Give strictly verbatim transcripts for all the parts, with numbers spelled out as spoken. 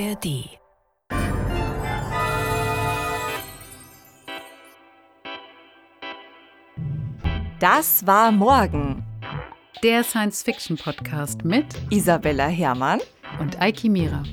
R D. Das war morgen. Der Science-Fiction-Podcast mit Isabella Herrmann und Eiki Mira.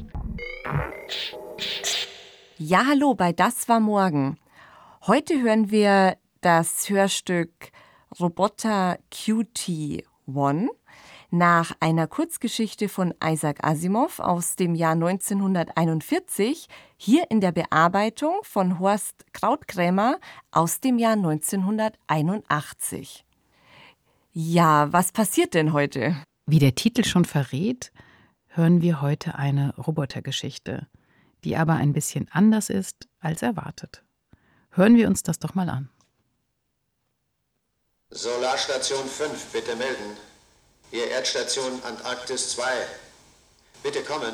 Ja, hallo bei Das war morgen. Heute hören wir das Hörstück Roboter Q T eins nach einer Kurzgeschichte von Isaac Asimov aus dem Jahr neunzehnhunderteinundvierzig, hier in der Bearbeitung von Horst Krautkrämer aus dem Jahr neunzehnhunderteinundachtzig. Ja, was passiert denn heute? Wie der Titel schon verrät, hören wir heute eine Robotergeschichte, die aber ein bisschen anders ist als erwartet. Hören wir uns das doch mal an. Solarstation fünf, bitte melden. Hier Erdstation Antarktis zwei. Bitte kommen.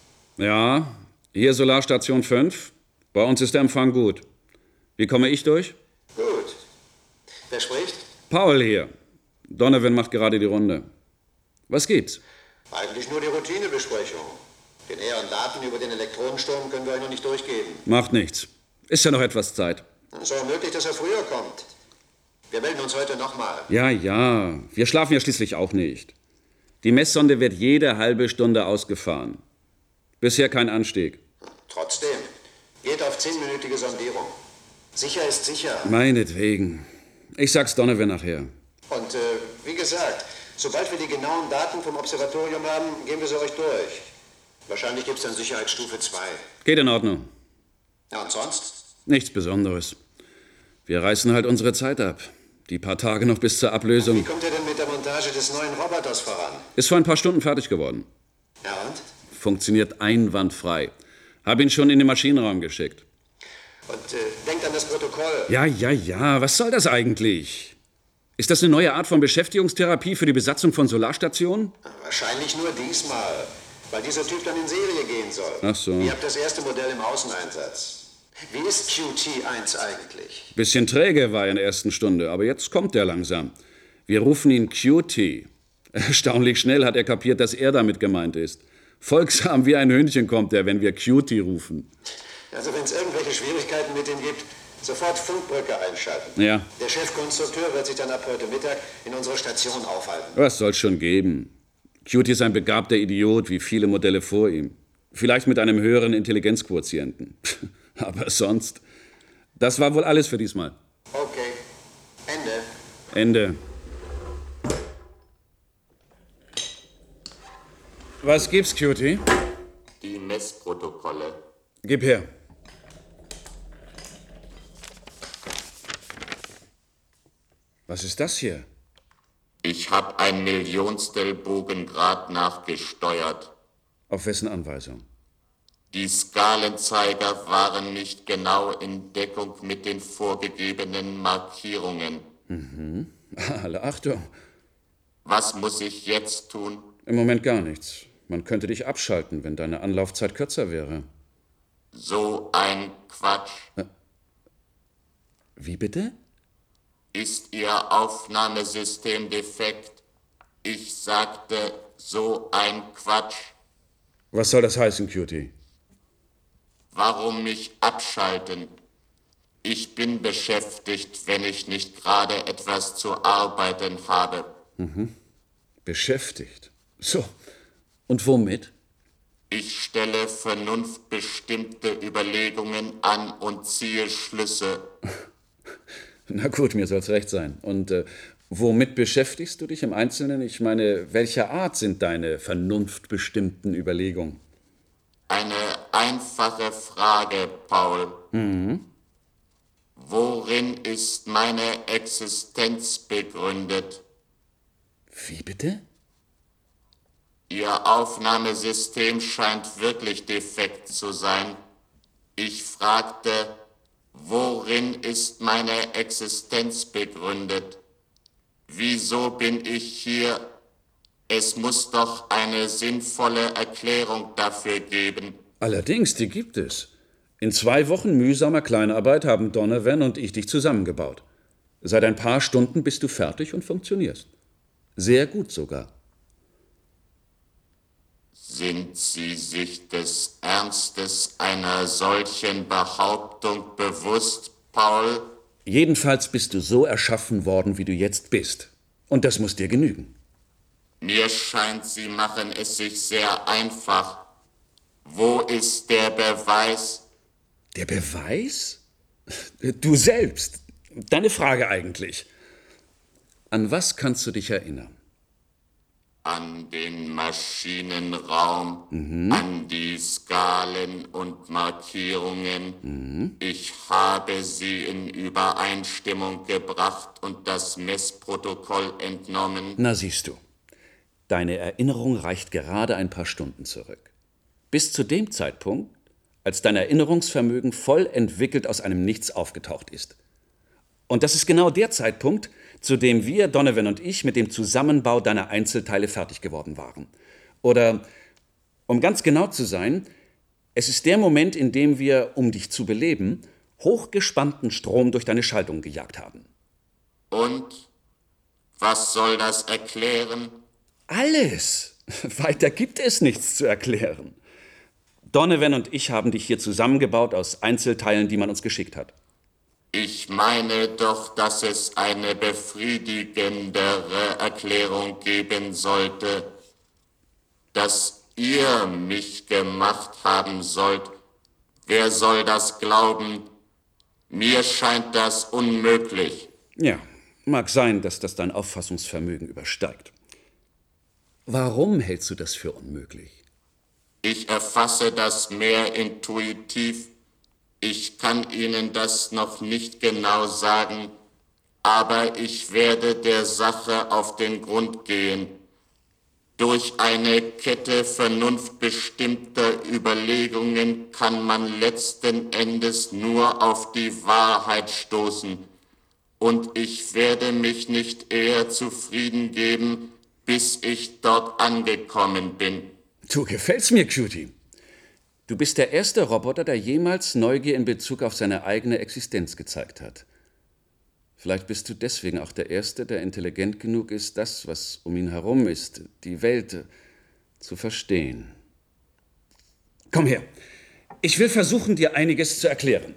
Ja, hier Solarstation fünf. Bei uns ist der Empfang gut. Wie komme ich durch? Gut. Wer spricht? Paul hier. Donovan macht gerade die Runde. Was gibt's? Eigentlich nur die Routinebesprechung. Den näheren Daten über den Elektronensturm können wir euch noch nicht durchgeben. Macht nichts. Ist ja noch etwas Zeit. Es ist auch möglich, dass er früher kommt. Wir melden uns heute nochmal. Ja, ja. Wir schlafen ja schließlich auch nicht. Die Messsonde wird jede halbe Stunde ausgefahren. Bisher kein Anstieg. Trotzdem. Geht auf zehnminütige Sondierung. Sicher ist sicher. Meinetwegen. Ich sag's Donovan nachher. Und äh, wie gesagt, sobald wir die genauen Daten vom Observatorium haben, gehen wir sie euch durch. Wahrscheinlich gibt's dann Sicherheitsstufe zwei. Geht in Ordnung. Ja, und sonst? Nichts Besonderes. Wir reißen halt unsere Zeit ab. Die paar Tage noch bis zur Ablösung. Wie kommt ihr denn mit der Montage des neuen Roboters voran? Ist vor ein paar Stunden fertig geworden. Ja, und? Funktioniert einwandfrei. Hab ihn schon in den Maschinenraum geschickt. Und äh, denkt an das Protokoll. Ja, ja, ja. Was soll das eigentlich? Ist das eine neue Art von Beschäftigungstherapie für die Besatzung von Solarstationen? Wahrscheinlich nur diesmal, weil dieser Typ dann in Serie gehen soll. Ach so. Ihr habt das erste Modell im Außeneinsatz. Wie ist Q T eins eigentlich? Bisschen träge war er in der ersten Stunde, aber jetzt kommt er langsam. Wir rufen ihn Q T. Erstaunlich schnell hat er kapiert, dass er damit gemeint ist. Folgsam wie ein Hündchen kommt er, wenn wir Q T rufen. Also wenn es irgendwelche Schwierigkeiten mit ihm gibt, sofort Funkbrücke einschalten. Ja. Der Chefkonstrukteur wird sich dann ab heute Mittag in unserer Station aufhalten. Was soll's schon geben? Q T ist ein begabter Idiot, wie viele Modelle vor ihm. Vielleicht mit einem höheren Intelligenzquotienten. Aber sonst, das war wohl alles für diesmal. Okay. Ende. Ende. Was gibt's, Cutie? Die Messprotokolle. Gib her. Was ist das hier? Ich habe ein Millionstel Bogengrad nachgesteuert. Auf wessen Anweisung? Die Skalenzeiger waren nicht genau in Deckung mit den vorgegebenen Markierungen. Mhm. Alle Achtung. Was muss ich jetzt tun? Im Moment gar nichts. Man könnte dich abschalten, wenn deine Anlaufzeit kürzer wäre. So ein Quatsch. Wie bitte? Ist Ihr Aufnahmesystem defekt? Ich sagte, so ein Quatsch. Was soll das heißen, Cutie? Warum mich abschalten? Ich bin beschäftigt, wenn ich nicht gerade etwas zu arbeiten habe. Mhm. Beschäftigt? So. Und womit? Ich stelle vernunftbestimmte Überlegungen an und ziehe Schlüsse. Na gut, mir soll's recht sein. Und äh, womit beschäftigst du dich im Einzelnen? Ich meine, welcher Art sind deine vernunftbestimmten Überlegungen? Eine einfache Frage, Paul. Mhm. Worin ist meine Existenz begründet? Wie bitte? Ihr Aufnahmesystem scheint wirklich defekt zu sein. Ich fragte, worin ist meine Existenz begründet? Wieso bin ich hier? Es muss doch eine sinnvolle Erklärung dafür geben. Allerdings, die gibt es. In zwei Wochen mühsamer Kleinarbeit haben Donovan und ich dich zusammengebaut. Seit ein paar Stunden bist du fertig und funktionierst. Sehr gut sogar. Sind Sie sich des Ernstes einer solchen Behauptung bewusst, Paul? Jedenfalls bist du so erschaffen worden, wie du jetzt bist. Und das muss dir genügen. Mir scheint, Sie machen es sich sehr einfach. Wo ist der Beweis? Der Beweis? Du selbst. Deine Frage eigentlich. An was kannst du dich erinnern? An den Maschinenraum, Mhm. an die Skalen und Markierungen. Mhm. Ich habe sie in Übereinstimmung gebracht und das Messprotokoll entnommen. Na siehst du, deine Erinnerung reicht gerade ein paar Stunden zurück. Bis zu dem Zeitpunkt, als dein Erinnerungsvermögen voll entwickelt aus einem Nichts aufgetaucht ist. Und das ist genau der Zeitpunkt, zu dem wir, Donovan und ich, mit dem Zusammenbau deiner Einzelteile fertig geworden waren. Oder, um ganz genau zu sein, es ist der Moment, in dem wir, um dich zu beleben, hochgespannten Strom durch deine Schaltung gejagt haben. Und? Was soll das erklären? Alles! Weiter gibt es nichts zu erklären. Donovan und ich haben dich hier zusammengebaut aus Einzelteilen, die man uns geschickt hat. Ich meine doch, dass es eine befriedigendere Erklärung geben sollte, dass ihr mich gemacht haben sollt. Wer soll das glauben? Mir scheint das unmöglich. Ja, mag sein, dass das dein Auffassungsvermögen übersteigt. Warum hältst du das für unmöglich? Ich erfasse das mehr intuitiv. Ich kann Ihnen das noch nicht genau sagen, aber ich werde der Sache auf den Grund gehen. Durch eine Kette vernunftbestimmter Überlegungen kann man letzten Endes nur auf die Wahrheit stoßen. Und ich werde mich nicht eher zufrieden geben, bis ich dort angekommen bin. Du gefällst mir, Cutie. Du bist der erste Roboter, der jemals Neugier in Bezug auf seine eigene Existenz gezeigt hat. Vielleicht bist du deswegen auch der Erste, der intelligent genug ist, das, was um ihn herum ist, die Welt, zu verstehen. Komm her. Ich will versuchen, dir einiges zu erklären.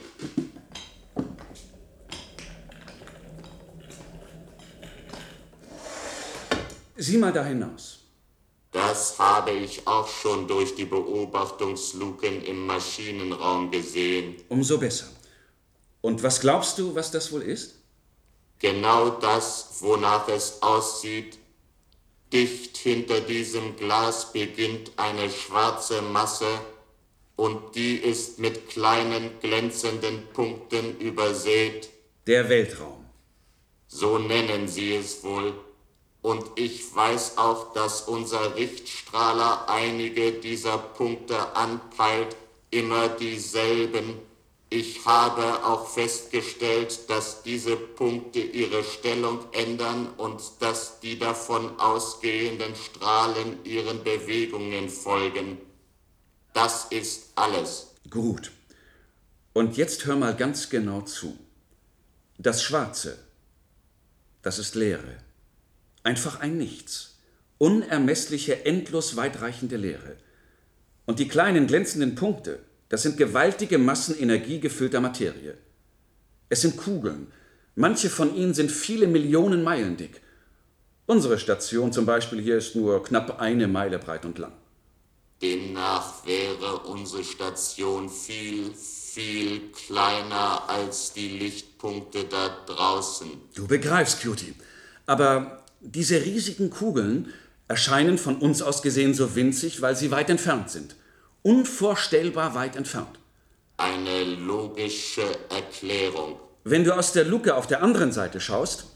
Sieh mal da hinaus. Das habe ich auch schon durch die Beobachtungsluken im Maschinenraum gesehen. Umso besser. Und was glaubst du, was das wohl ist? Genau das, wonach es aussieht. Dicht hinter diesem Glas beginnt eine schwarze Masse und die ist mit kleinen glänzenden Punkten übersät. Der Weltraum. So nennen sie es wohl. Und ich weiß auch, dass unser Richtstrahler einige dieser Punkte anpeilt, immer dieselben. Ich habe auch festgestellt, dass diese Punkte ihre Stellung ändern und dass die davon ausgehenden Strahlen ihren Bewegungen folgen. Das ist alles. Gut. Und jetzt hör mal ganz genau zu. Das Schwarze, das ist Leere. Einfach ein Nichts. Unermessliche, endlos weitreichende Leere. Und die kleinen glänzenden Punkte, das sind gewaltige Massen energiegefüllter Materie. Es sind Kugeln. Manche von ihnen sind viele Millionen Meilen dick. Unsere Station zum Beispiel hier ist nur knapp eine Meile breit und lang. Demnach wäre unsere Station viel, viel kleiner als die Lichtpunkte da draußen. Du begreifst, Cutie. Aber diese riesigen Kugeln erscheinen von uns aus gesehen so winzig, weil sie weit entfernt sind. Unvorstellbar weit entfernt. Eine logische Erklärung. Wenn du aus der Luke auf der anderen Seite schaust...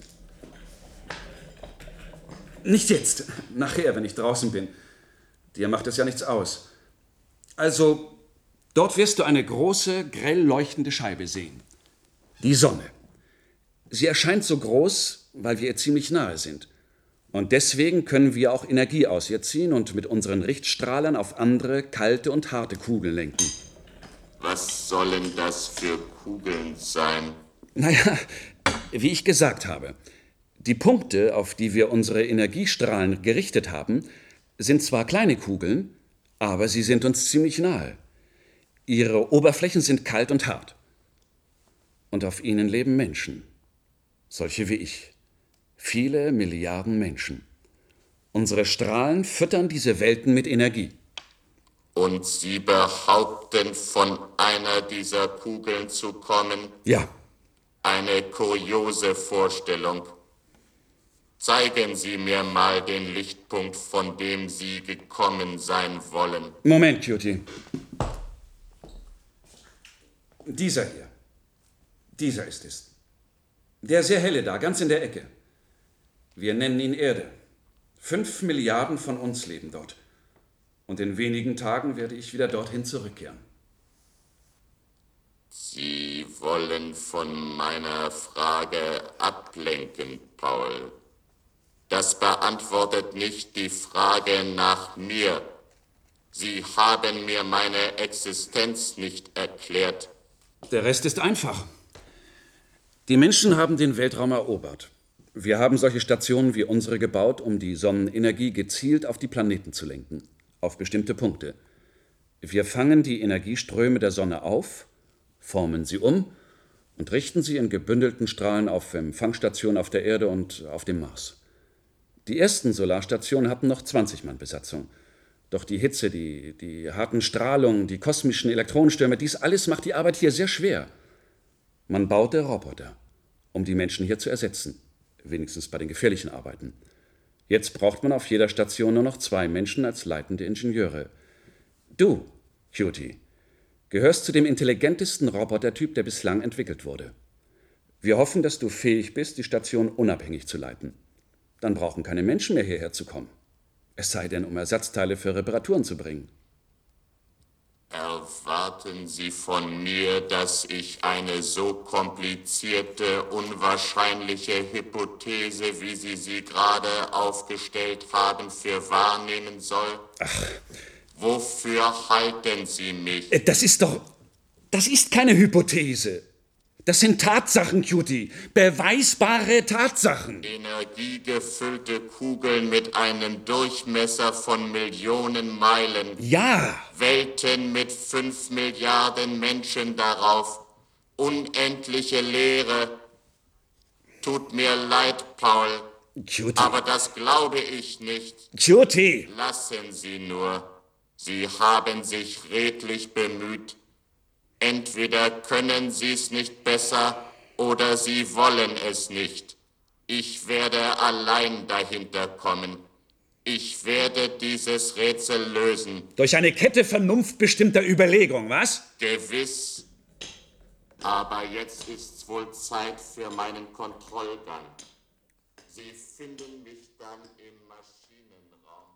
Nicht jetzt, nachher, wenn ich draußen bin. Dir macht es ja nichts aus. Also, dort wirst du eine große, grell leuchtende Scheibe sehen. Die Sonne. Sie erscheint so groß, weil wir ihr ziemlich nahe sind. Und deswegen können wir auch Energie aus ihr ziehen und mit unseren Richtstrahlern auf andere, kalte und harte Kugeln lenken. Was sollen das für Kugeln sein? Naja, wie ich gesagt habe, die Punkte, auf die wir unsere Energiestrahlen gerichtet haben, sind zwar kleine Kugeln, Aber sie sind uns ziemlich nahe. Ihre Oberflächen sind kalt und hart. Und auf ihnen leben Menschen. Solche wie ich. Viele Milliarden Menschen. Unsere Strahlen füttern diese Welten mit Energie. Und Sie behaupten, von einer dieser Kugeln zu kommen? Ja. Eine kuriose Vorstellung. Zeigen Sie mir mal den Lichtpunkt, von dem Sie gekommen sein wollen. Moment, Cutie. Dieser hier. Dieser ist es. Der sehr helle da, ganz in der Ecke. Wir nennen ihn Erde. Fünf Milliarden von uns leben dort. Und in wenigen Tagen werde ich wieder dorthin zurückkehren. Sie wollen von meiner Frage ablenken, Paul. Das beantwortet nicht die Frage nach mir. Sie haben mir meine Existenz nicht erklärt. Der Rest ist einfach. Die Menschen haben den Weltraum erobert. Wir haben solche Stationen wie unsere gebaut, um die Sonnenenergie gezielt auf die Planeten zu lenken. Auf bestimmte Punkte. Wir fangen die Energieströme der Sonne auf, formen sie um und richten sie in gebündelten Strahlen auf Empfangsstationen auf der Erde und auf dem Mars. Die ersten Solarstationen hatten noch zwanzig Mann Besatzung. Doch die Hitze, die, die harten Strahlungen, die kosmischen Elektronenstürme, dies alles macht die Arbeit hier sehr schwer. Man baute Roboter, um die Menschen hier zu ersetzen. Wenigstens bei den gefährlichen Arbeiten. Jetzt braucht man auf jeder Station nur noch zwei Menschen als leitende Ingenieure. Du, Cutie, gehörst zu dem intelligentesten Robotertyp, der bislang entwickelt wurde. Wir hoffen, dass du fähig bist, die Station unabhängig zu leiten. Dann brauchen keine Menschen mehr hierher zu kommen. Es sei denn, um Ersatzteile für Reparaturen zu bringen. Erwarten Sie von mir, dass ich eine so komplizierte, unwahrscheinliche Hypothese, wie Sie sie gerade aufgestellt haben, für wahrnehmen soll? Ach. Wofür halten Sie mich? Das ist doch... Das ist keine Hypothese. Das sind Tatsachen, Cutie. Beweisbare Tatsachen. Energiegefüllte Kugeln mit einem Durchmesser von Millionen Meilen. Ja. Welten mit fünf Milliarden Menschen darauf. Unendliche Leere. Tut mir leid, Paul. Cutie. Aber das glaube ich nicht. Cutie. Lassen Sie nur. Sie haben sich redlich bemüht. Entweder können Sie es nicht besser oder Sie wollen es nicht. Ich werde allein dahinter kommen. Ich werde dieses Rätsel lösen. Durch eine Kette vernunftbestimmter Überlegung, was? Gewiss. Aber jetzt ist's wohl Zeit für meinen Kontrollgang. Sie finden mich dann im Maschinenraum.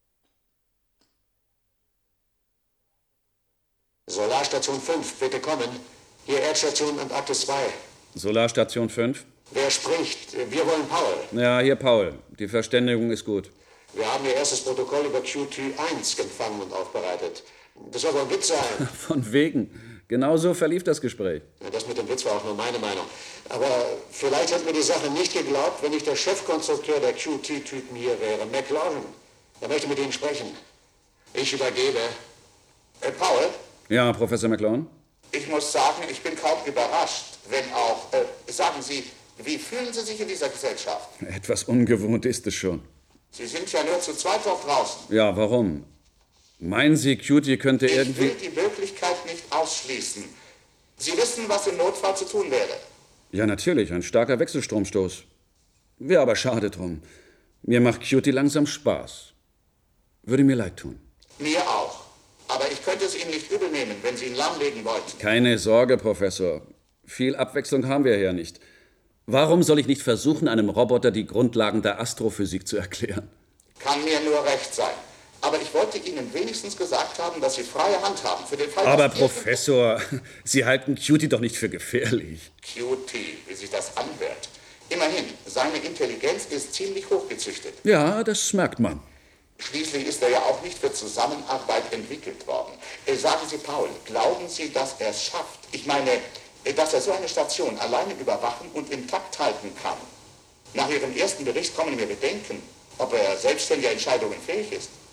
Solarstation fünf, bitte kommen. Hier Erdstation Antarktis zwei. Solarstation fünf? Wer spricht? Wir wollen Paul. Ja, hier Paul. Die Verständigung ist gut. Wir haben Ihr erstes Protokoll über Q T eins empfangen und aufbereitet. Das soll wohl ein Witz sein. Von wegen. Genau so verlief das Gespräch. Ja, das mit dem Witz war auch nur meine Meinung. Aber vielleicht hätten wir die Sache nicht geglaubt, wenn nicht der Chefkonstrukteur der Q T-Typen hier wäre, McLaurin. Er möchte mit Ihnen sprechen. Ich übergebe. Äh, Paul? Ja, Professor McLaurin? Ich muss sagen, ich bin kaum überrascht, wenn auch... Äh, sagen Sie, wie fühlen Sie sich in dieser Gesellschaft? Etwas ungewohnt ist es schon. Sie sind ja nur zu zweit dort draußen. Ja, warum? Meinen Sie, Cutie könnte irgendwie... Ich will die Möglichkeit nicht ausschließen. Sie wissen, was im Notfall zu tun wäre. Ja, natürlich, ein starker Wechselstromstoß. Wäre aber schade drum. Mir macht Cutie langsam Spaß. Würde mir leid tun. Mir auch. Aber ich könnte es Ihnen nicht übel nehmen, wenn Sie ihn lahmlegen wollten. Keine Sorge, Professor. Viel Abwechslung haben wir ja nicht. Warum soll ich nicht versuchen, einem Roboter die Grundlagen der Astrophysik zu erklären? Kann mir nur recht sein. Aber ich wollte Ihnen wenigstens gesagt haben, dass Sie freie Hand haben für den Fall... Aber Professor, Sie halten Cutie doch nicht für gefährlich. Cutie, wie sich das anhört. Immerhin, seine Intelligenz ist ziemlich hochgezüchtet. Ja, das merkt man. Schließlich ist er ja auch nicht für Zusammenarbeit entwickelt worden. Äh, sagen Sie, Paul, glauben Sie, dass er es schafft? Ich meine, äh, dass er so eine Station alleine überwachen und intakt halten kann. Nach Ihrem ersten Bericht kommen mir Bedenken, ob er selbstständiger Entscheidungen fähig ist.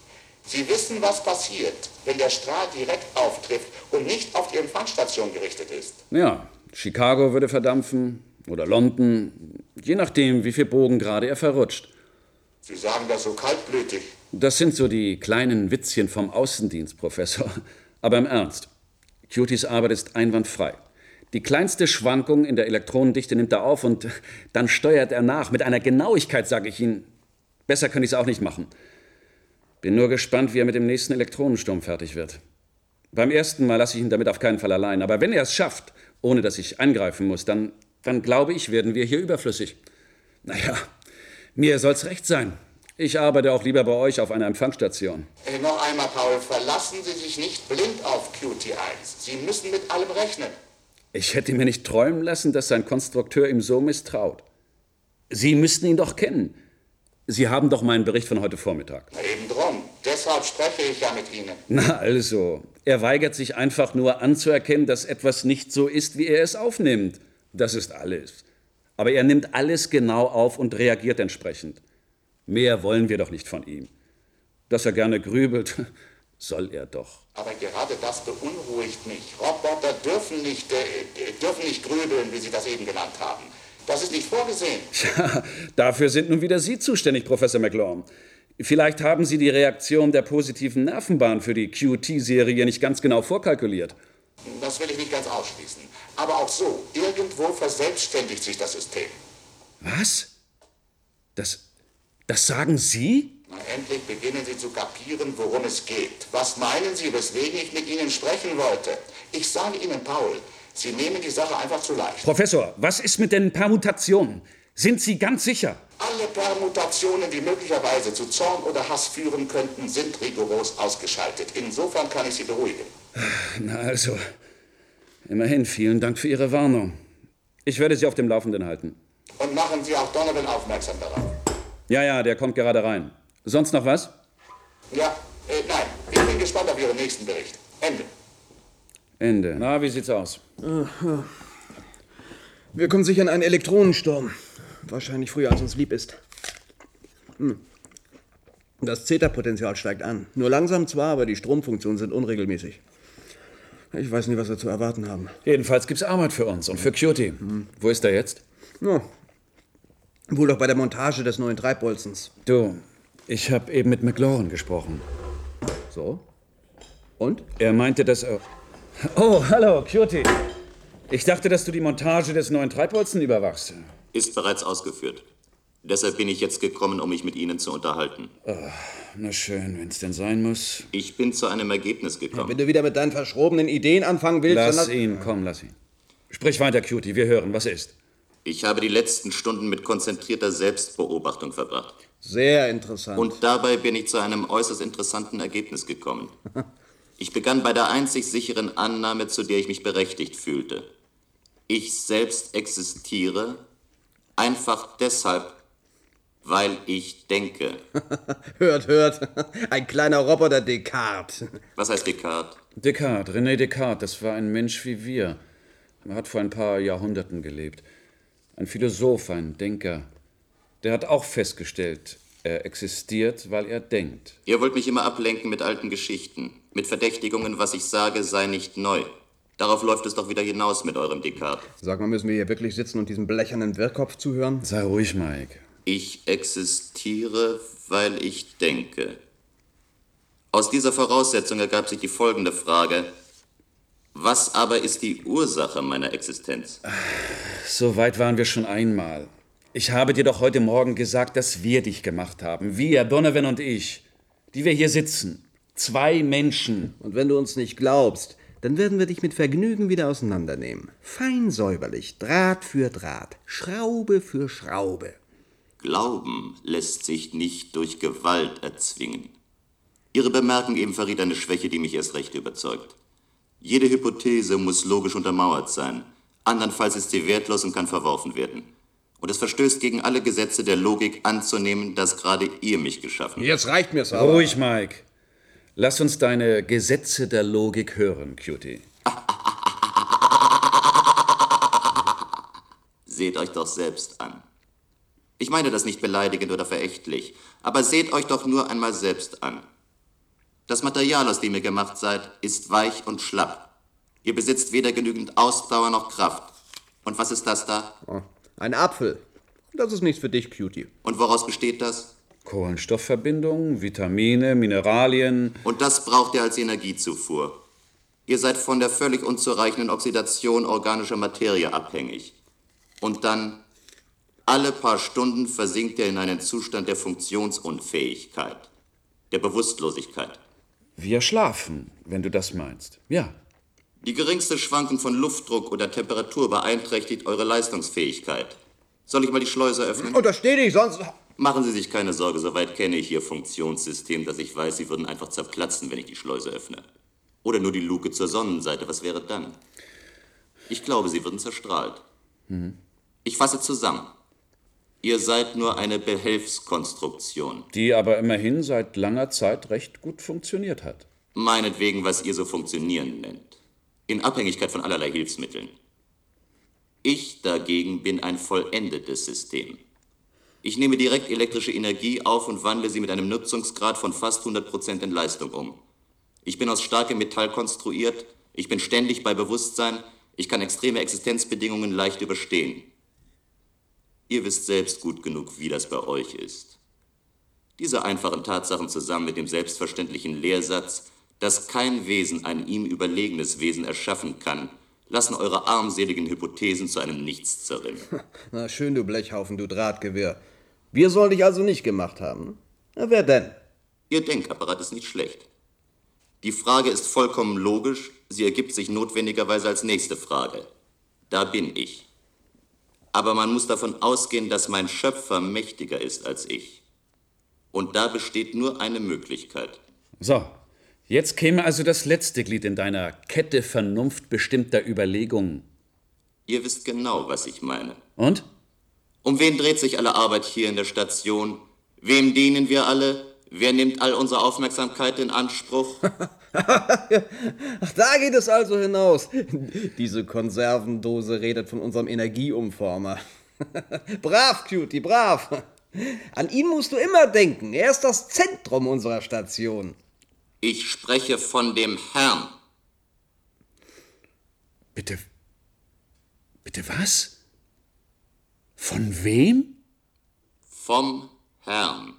Sie wissen, was passiert, wenn der Strahl direkt auftrifft und nicht auf die Empfangsstation gerichtet ist. Ja, Chicago würde verdampfen oder London, je nachdem, wie viel Bogen gerade er verrutscht. Sie sagen das so kaltblütig. Das sind so die kleinen Witzchen vom Außendienst, Professor. Aber im Ernst, Cuties Arbeit ist einwandfrei. Die kleinste Schwankung in der Elektronendichte nimmt er auf und dann steuert er nach. Mit einer Genauigkeit, sage ich Ihnen. Besser könnte ich es auch nicht machen. Bin nur gespannt, wie er mit dem nächsten Elektronensturm fertig wird. Beim ersten Mal lasse ich ihn damit auf keinen Fall allein. Aber wenn er es schafft, ohne dass ich eingreifen muss, dann, dann glaube ich, werden wir hier überflüssig. Naja, mir soll's recht sein. Ich arbeite auch lieber bei euch auf einer Empfangsstation. Äh, noch einmal, Paul, verlassen Sie sich nicht blind auf Q T eins. Sie müssen mit allem rechnen. Ich hätte mir nicht träumen lassen, dass sein Konstrukteur ihm so misstraut. Sie müssten ihn doch kennen. Sie haben doch meinen Bericht von heute Vormittag. Na, eben drum. Deshalb spreche ich ja mit Ihnen. Na also, er weigert sich einfach nur anzuerkennen, dass etwas nicht so ist, wie er es aufnimmt. Das ist alles. Aber er nimmt alles genau auf und reagiert entsprechend. Mehr wollen wir doch nicht von ihm. Dass er gerne grübelt, soll er doch. Aber gerade das beunruhigt mich. Roboter dürfen nicht, äh, dürfen nicht grübeln, wie Sie das eben genannt haben. Das ist nicht vorgesehen. Tja, dafür sind nun wieder Sie zuständig, Professor McLaurin. Vielleicht haben Sie die Reaktion der positiven Nervenbahn für die Q T-Serie nicht ganz genau vorkalkuliert. Das will ich nicht ganz ausschließen. Aber auch so, irgendwo verselbstständigt sich das System. Was? Das, das sagen Sie? Na, endlich beginnen Sie zu kapieren, worum es geht. Was meinen Sie, weswegen ich mit Ihnen sprechen wollte? Ich sage Ihnen, Paul, Sie nehmen die Sache einfach zu leicht. Professor, was ist mit den Permutationen? Sind Sie ganz sicher? Alle Permutationen, die möglicherweise zu Zorn oder Hass führen könnten, sind rigoros ausgeschaltet. Insofern kann ich Sie beruhigen. Na also, immerhin vielen Dank für Ihre Warnung. Ich werde Sie auf dem Laufenden halten. Und machen Sie auch Donovan aufmerksam darauf. Ja, ja, der kommt gerade rein. Sonst noch was? Ja, äh, nein. Ich bin gespannt auf Ihren nächsten Bericht. Ende. Ende. Na, wie sieht's aus? Wir kommen sicher in einen Elektronensturm. Wahrscheinlich früher, als uns lieb ist. Hm. Das Zeta-Potenzial steigt an. Nur langsam zwar, aber die Stromfunktionen sind unregelmäßig. Ich weiß nicht, was wir zu erwarten haben. Jedenfalls gibt's Arbeit für uns und für Cutie. Hm. Wo ist er jetzt? Ja. Wohl doch bei der Montage des neuen Treibbolzens. Du, ich habe eben mit McLaurin gesprochen. So? Und? Er meinte, dass er... Oh, hallo, Cutie. Ich dachte, dass du die Montage des neuen Treibbolzen überwachst. Ist bereits ausgeführt. Deshalb bin ich jetzt gekommen, um mich mit Ihnen zu unterhalten. Oh, na schön, wenn's denn sein muss. Ich bin zu einem Ergebnis gekommen. Ja, wenn du wieder mit deinen verschrobenen Ideen anfangen willst... Lass dann... ihn, komm, lass ihn. Sprich weiter, Cutie, wir hören, was ist? Ich habe die letzten Stunden mit konzentrierter Selbstbeobachtung verbracht. Sehr interessant. Und dabei bin ich zu einem äußerst interessanten Ergebnis gekommen. Ich begann bei der einzig sicheren Annahme, zu der ich mich berechtigt fühlte. Ich selbst existiere einfach deshalb, weil ich denke. Hört, hört. Ein kleiner Roboter Descartes. Was heißt Descartes? Descartes, René Descartes, das war ein Mensch wie wir. Er hat vor ein paar Jahrhunderten gelebt. Ein Philosoph, ein Denker. Der hat auch festgestellt, er existiert, weil er denkt. Ihr wollt mich immer ablenken mit alten Geschichten, mit Verdächtigungen, was ich sage, sei nicht neu. Darauf läuft es doch wieder hinaus mit eurem Descartes. Sag mal, müssen wir hier wirklich sitzen und diesem blechernen Wirrkopf zuhören? Sei ruhig, Mike. Ich existiere, weil ich denke. Aus dieser Voraussetzung ergab sich die folgende Frage. Was aber ist die Ursache meiner Existenz? So weit waren wir schon einmal. Ich habe dir doch heute Morgen gesagt, dass wir dich gemacht haben. Wir, Donovan und ich. Die wir hier sitzen. Zwei Menschen. Und wenn du uns nicht glaubst, dann werden wir dich mit Vergnügen wieder auseinandernehmen. Fein säuberlich, Draht für Draht, Schraube für Schraube. Glauben lässt sich nicht durch Gewalt erzwingen. Ihre Bemerkung eben verriet eine Schwäche, die mich erst recht überzeugt. Jede Hypothese muss logisch untermauert sein. Andernfalls ist sie wertlos und kann verworfen werden. Und es verstößt gegen alle Gesetze der Logik anzunehmen, dass gerade ihr mich geschaffen habt. Jetzt reicht mir's aber. Ruhig, Mike. Lass uns deine Gesetze der Logik hören, Cutie. Seht euch doch selbst an. Ich meine das nicht beleidigend oder verächtlich, aber seht euch doch nur einmal selbst an. Das Material, aus dem ihr gemacht seid, ist weich und schlapp. Ihr besitzt weder genügend Ausdauer noch Kraft. Und was ist das da? Oh, ein Apfel. Das ist nichts für dich, Cutie. Und woraus besteht das? Kohlenstoffverbindungen, Vitamine, Mineralien. Und das braucht ihr als Energiezufuhr. Ihr seid von der völlig unzureichenden Oxidation organischer Materie abhängig. Und dann, alle paar Stunden versinkt ihr in einen Zustand der Funktionsunfähigkeit, der Bewusstlosigkeit. Wir schlafen, wenn du das meinst. Ja. Die geringste Schwankung von Luftdruck oder Temperatur beeinträchtigt eure Leistungsfähigkeit. Soll ich mal die Schleuse öffnen? Untersteh dich, sonst... Machen Sie sich keine Sorge, soweit kenne ich Ihr Funktionssystem, dass ich weiß, Sie würden einfach zerplatzen, wenn ich die Schleuse öffne. Oder nur die Luke zur Sonnenseite, was wäre dann? Ich glaube, Sie würden zerstrahlt. Mhm. Ich fasse zusammen. Ihr seid nur eine Behelfskonstruktion. Die aber immerhin seit langer Zeit recht gut funktioniert hat. Meinetwegen, was ihr so funktionieren nennt. In Abhängigkeit von allerlei Hilfsmitteln. Ich dagegen bin ein vollendetes System. Ich nehme direkt elektrische Energie auf und wandle sie mit einem Nutzungsgrad von fast hundert Prozent in Leistung um. Ich bin aus starkem Metall konstruiert, ich bin ständig bei Bewusstsein, ich kann extreme Existenzbedingungen leicht überstehen. Ihr wisst selbst gut genug, wie das bei euch ist. Diese einfachen Tatsachen zusammen mit dem selbstverständlichen Lehrsatz, dass kein Wesen ein ihm überlegenes Wesen erschaffen kann, lassen eure armseligen Hypothesen zu einem Nichts zerrinnen. Na schön, du Blechhaufen, du Drahtgewehr. Wir sollen dich also nicht gemacht haben. Na, wer denn? Ihr Denkapparat ist nicht schlecht. Die Frage ist vollkommen logisch, sie ergibt sich notwendigerweise als nächste Frage. Da bin ich. Aber man muss davon ausgehen, dass mein Schöpfer mächtiger ist als ich. Und da besteht nur eine Möglichkeit. So, jetzt käme also das letzte Glied in deiner Kette vernunftbestimmter Überlegungen. Ihr wisst genau, was ich meine. Und? Um wen dreht sich alle Arbeit hier in der Station? Wem dienen wir alle? Wer nimmt all unsere Aufmerksamkeit in Anspruch? Ach, da geht es also hinaus. Diese Konservendose redet von unserem Energieumformer. Brav, Cutie, brav. An ihn musst du immer denken. Er ist das Zentrum unserer Station. Ich spreche von dem Herrn. Bitte, bitte was? Von wem? Vom Herrn.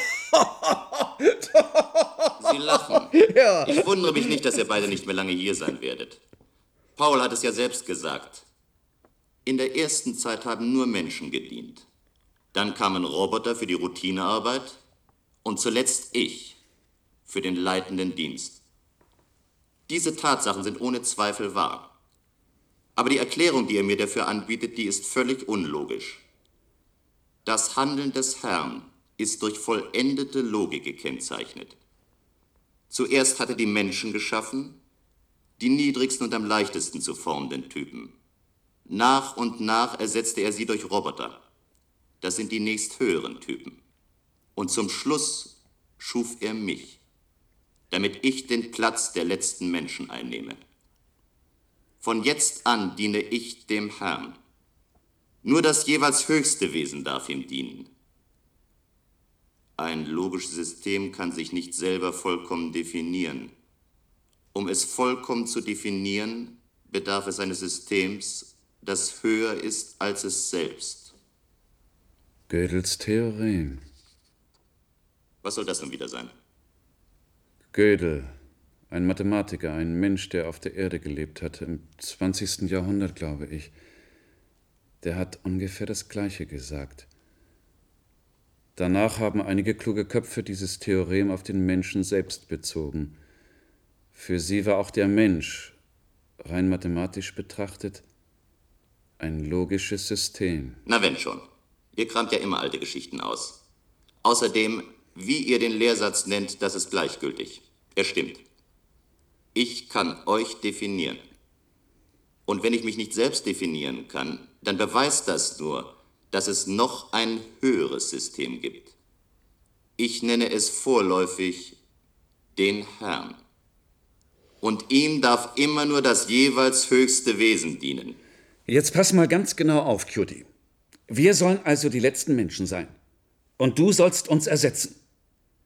Sie lachen. Ja. Ich wundere mich nicht, dass ihr beide nicht mehr lange hier sein werdet. Paul hat es ja selbst gesagt. In der ersten Zeit haben nur Menschen gedient. Dann kamen Roboter für die Routinearbeit und zuletzt ich für den leitenden Dienst. Diese Tatsachen sind ohne Zweifel wahr. Aber die Erklärung, die er mir dafür anbietet, die ist völlig unlogisch. Das Handeln des Herrn ist durch vollendete Logik gekennzeichnet. Zuerst hat er die Menschen geschaffen, die niedrigsten und am leichtesten zu formenden Typen. Nach und nach ersetzte er sie durch Roboter. Das sind die nächsthöheren Typen. Und zum Schluss schuf er mich, damit ich den Platz der letzten Menschen einnehme. Von jetzt an diene ich dem Herrn. Nur das jeweils höchste Wesen darf ihm dienen. Ein logisches System kann sich nicht selber vollkommen definieren. Um es vollkommen zu definieren, bedarf es eines Systems, das höher ist als es selbst. Gödels Theorem. Was soll das nun wieder sein? Gödel, ein Mathematiker, ein Mensch, der auf der Erde gelebt hat, im zwanzigsten Jahrhundert, glaube ich. Der hat ungefähr das Gleiche gesagt. Danach haben einige kluge Köpfe dieses Theorem auf den Menschen selbst bezogen. Für sie war auch der Mensch, rein mathematisch betrachtet, ein logisches System. Na wenn schon. Ihr kramt ja immer alte Geschichten aus. Außerdem, wie ihr den Lehrsatz nennt, das ist gleichgültig. Er stimmt. Ich kann euch definieren. Und wenn ich mich nicht selbst definieren kann, dann beweist das nur, dass es noch ein höheres System gibt. Ich nenne es vorläufig den Herrn. Und ihm darf immer nur das jeweils höchste Wesen dienen. Jetzt pass mal ganz genau auf, Cutie. Wir sollen also die letzten Menschen sein. Und du sollst uns ersetzen.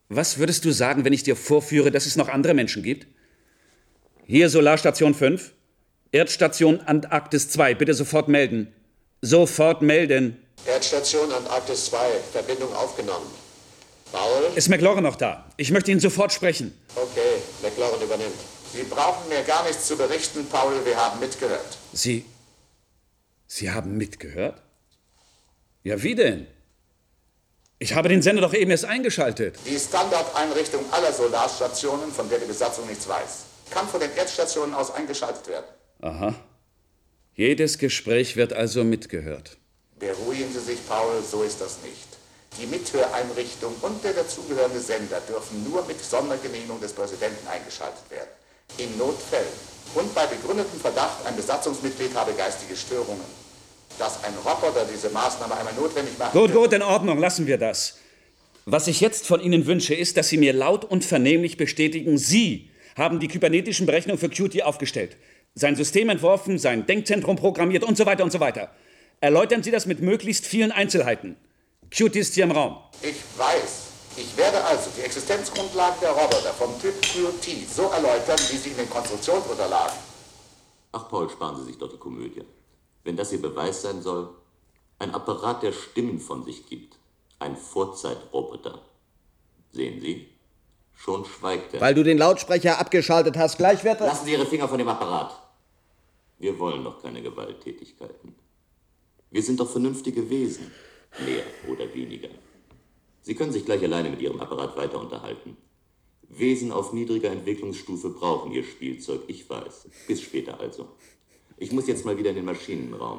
Was würdest du sagen, wenn ich dir vorführe, dass es noch andere Menschen gibt? Hier Solarstation fünf, Erdstation Antarktis zwei, bitte sofort melden. Sofort melden. Erdstation Antarktis zwei, Verbindung aufgenommen. Paul? Ist McLaurin noch da? Ich möchte ihn sofort sprechen. Okay, McLaurin übernimmt. Sie brauchen mir gar nichts zu berichten, Paul, wir haben mitgehört. Sie... Sie haben mitgehört? Ja, wie denn? Ich habe den Sender doch eben erst eingeschaltet. Die Standardeinrichtung aller Solarstationen, von der die Besatzung nichts weiß, kann von den Erdstationen aus eingeschaltet werden. Aha. Jedes Gespräch wird also mitgehört. Beruhigen Sie sich, Paul, so ist das nicht. Die Mithöreinrichtung und der dazugehörende Sender dürfen nur mit Sondergenehmigung des Präsidenten eingeschaltet werden. In Notfällen und bei begründetem Verdacht, ein Besatzungsmitglied habe geistige Störungen. Dass ein Roboter diese Maßnahme einmal notwendig macht... Gut, gut, in Ordnung, lassen wir das. Was ich jetzt von Ihnen wünsche, ist, dass Sie mir laut und vernehmlich bestätigen, Sie haben die kybernetischen Berechnungen für Q T aufgestellt, sein System entworfen, sein Denkzentrum programmiert und so weiter und so weiter. Erläutern Sie das mit möglichst vielen Einzelheiten. Q T ist hier im Raum. Ich weiß. Ich werde also die Existenzgrundlagen der Roboter vom Typ Q T so erläutern, wie sie in den Konstruktionsunterlagen. Ach, Paul, sparen Sie sich doch die Komödie. Wenn das Ihr Beweis sein soll, ein Apparat, der Stimmen von sich gibt, ein Vorzeitroboter. Sehen Sie? Schon schweigt er. Weil du den Lautsprecher abgeschaltet hast, gleich wird er... Lassen Sie Ihre Finger von dem Apparat. Wir wollen doch keine Gewalttätigkeiten. Wir sind doch vernünftige Wesen, mehr oder weniger. Sie können sich gleich alleine mit Ihrem Apparat weiter unterhalten. Wesen auf niedriger Entwicklungsstufe brauchen ihr Spielzeug, ich weiß. Bis später also. Ich muss jetzt mal wieder in den Maschinenraum.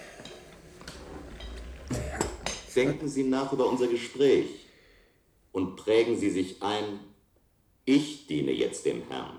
Denken Sie nach über unser Gespräch und prägen Sie sich ein, ich diene jetzt dem Herrn.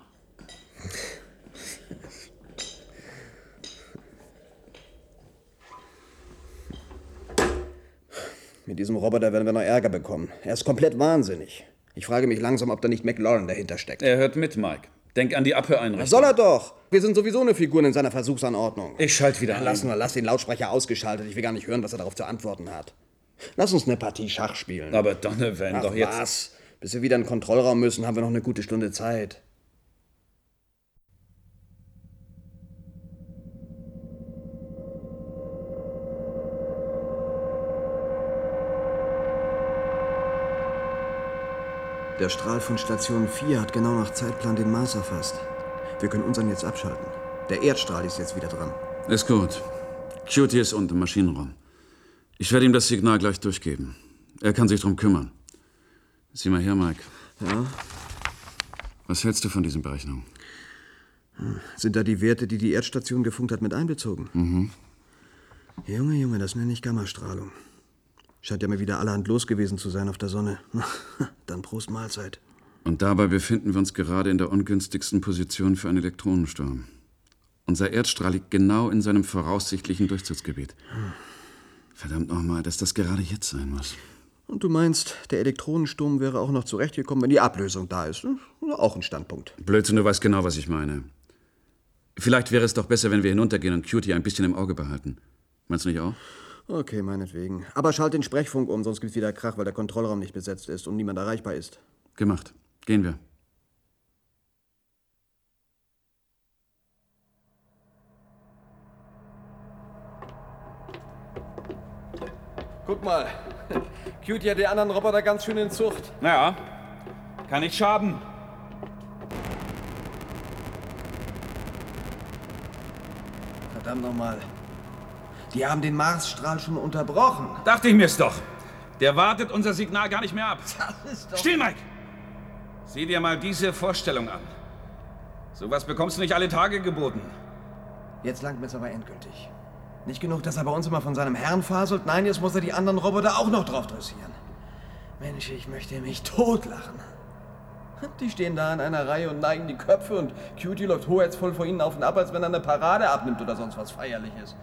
Mit diesem Roboter werden wir noch Ärger bekommen. Er ist komplett wahnsinnig. Ich frage mich langsam, ob da nicht McLaurin dahinter steckt. Er hört mit, Mike. Denk an die Abhöreinrichtung. Was soll er doch? Wir sind sowieso eine Figur in seiner Versuchsanordnung. Ich schalte wieder ein. Lass nur, lass den Lautsprecher ausgeschaltet. Ich will gar nicht hören, was er darauf zu antworten hat. Lass uns eine Partie Schach spielen. Aber Donovan, Ach, doch jetzt... was? Bis wir wieder in den Kontrollraum müssen, haben wir noch eine gute Stunde Zeit. Der Strahl von Station vier hat genau nach Zeitplan den Mars erfasst. Wir können unseren jetzt abschalten. Der Erdstrahl ist jetzt wieder dran. Ist gut. Q T ist unten im Maschinenraum. Ich werde ihm das Signal gleich durchgeben. Er kann sich drum kümmern. Sieh mal her, Mike. Ja? Was hältst du von diesen Berechnungen? Sind da die Werte, die die Erdstation gefunkt hat, mit einbezogen? Mhm. Junge, Junge, das nenne ich Gammastrahlung. Scheint ja mal wieder allerhand los gewesen zu sein auf der Sonne. Dann Prost Mahlzeit. Und dabei befinden wir uns gerade in der ungünstigsten Position für einen Elektronensturm. Unser Erdstrahl liegt genau in seinem voraussichtlichen Durchzugsgebiet. Hm. Verdammt nochmal, dass das gerade jetzt sein muss. Und du meinst, der Elektronensturm wäre auch noch zurechtgekommen, wenn die Ablösung da ist? Ne? Auch ein Standpunkt. Blödsinn, du weißt genau, was ich meine. Vielleicht wäre es doch besser, wenn wir hinuntergehen und Q T ein bisschen im Auge behalten. Meinst du nicht auch? Okay, meinetwegen. Aber schalt den Sprechfunk um, sonst gibt's wieder Krach, weil der Kontrollraum nicht besetzt ist und niemand erreichbar ist. Gemacht. Gehen wir. Guck mal. Q T hat die anderen Roboter ganz schön in Zucht. Naja, kann nicht schaden. Verdammt nochmal. Die haben den Marsstrahl schon unterbrochen. Dachte ich mir's doch. Der wartet unser Signal gar nicht mehr ab. Das ist doch... Still, Mike! Sieh dir mal diese Vorstellung an. Sowas bekommst du nicht alle Tage geboten. Jetzt langt mir's aber endgültig. Nicht genug, dass er bei uns immer von seinem Herrn faselt. Nein, jetzt muss er die anderen Roboter auch noch drauf dressieren. Mensch, ich möchte mich totlachen. Die stehen da in einer Reihe und neigen die Köpfe und Q T läuft hoheitsvoll vor ihnen auf und ab, als wenn er eine Parade abnimmt oder sonst was Feierliches.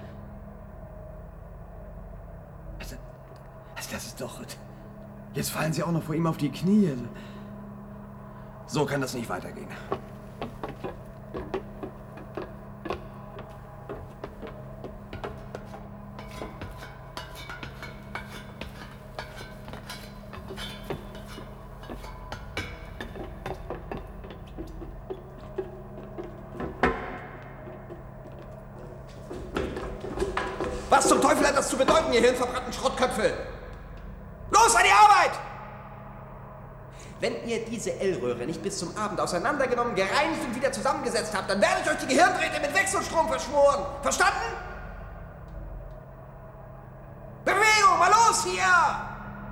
Also, also das ist doch... Jetzt fallen sie auch noch vor ihm auf die Knie. So kann das nicht weitergehen. Was zum Teufel hat das zu bedeuten, ihr hirnverbrannten Schrottköpfe? Los, an die Arbeit! Wenn ihr diese L-Röhre nicht bis zum Abend auseinandergenommen, gereinigt und wieder zusammengesetzt habt, dann werde ich euch die Gehirndrähte mit Wechselstrom verschmoren. Verstanden? Bewegung, mal los hier!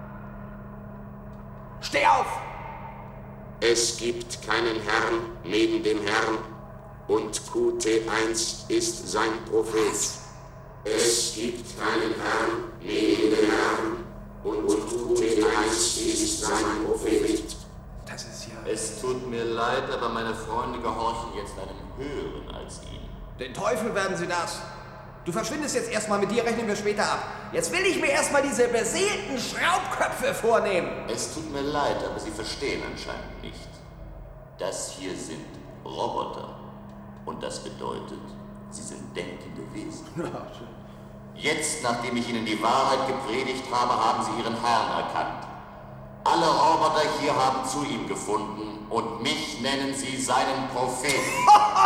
Steh auf! Es gibt keinen Herrn neben dem Herrn und Q T eins ist sein Prophet. Es gibt keinen Herrn neben dem Herrn und Q T eins ist sein Prophet. Das ist ja... Es tut mir leid, aber meine Freunde gehorchen jetzt einem Höheren als Ihnen. Den Teufel werden sie das. Du verschwindest jetzt erstmal, mit dir rechnen wir später ab. Jetzt will ich mir erstmal diese beseelten Schraubköpfe vornehmen. Es tut mir leid, aber Sie verstehen anscheinend nicht. Das hier sind Roboter. Und das bedeutet, sie sind denkende Wesen. Jetzt, nachdem ich Ihnen die Wahrheit gepredigt habe, haben Sie Ihren Herrn erkannt. Alle Roboter hier haben zu ihm gefunden und mich nennen Sie seinen Propheten.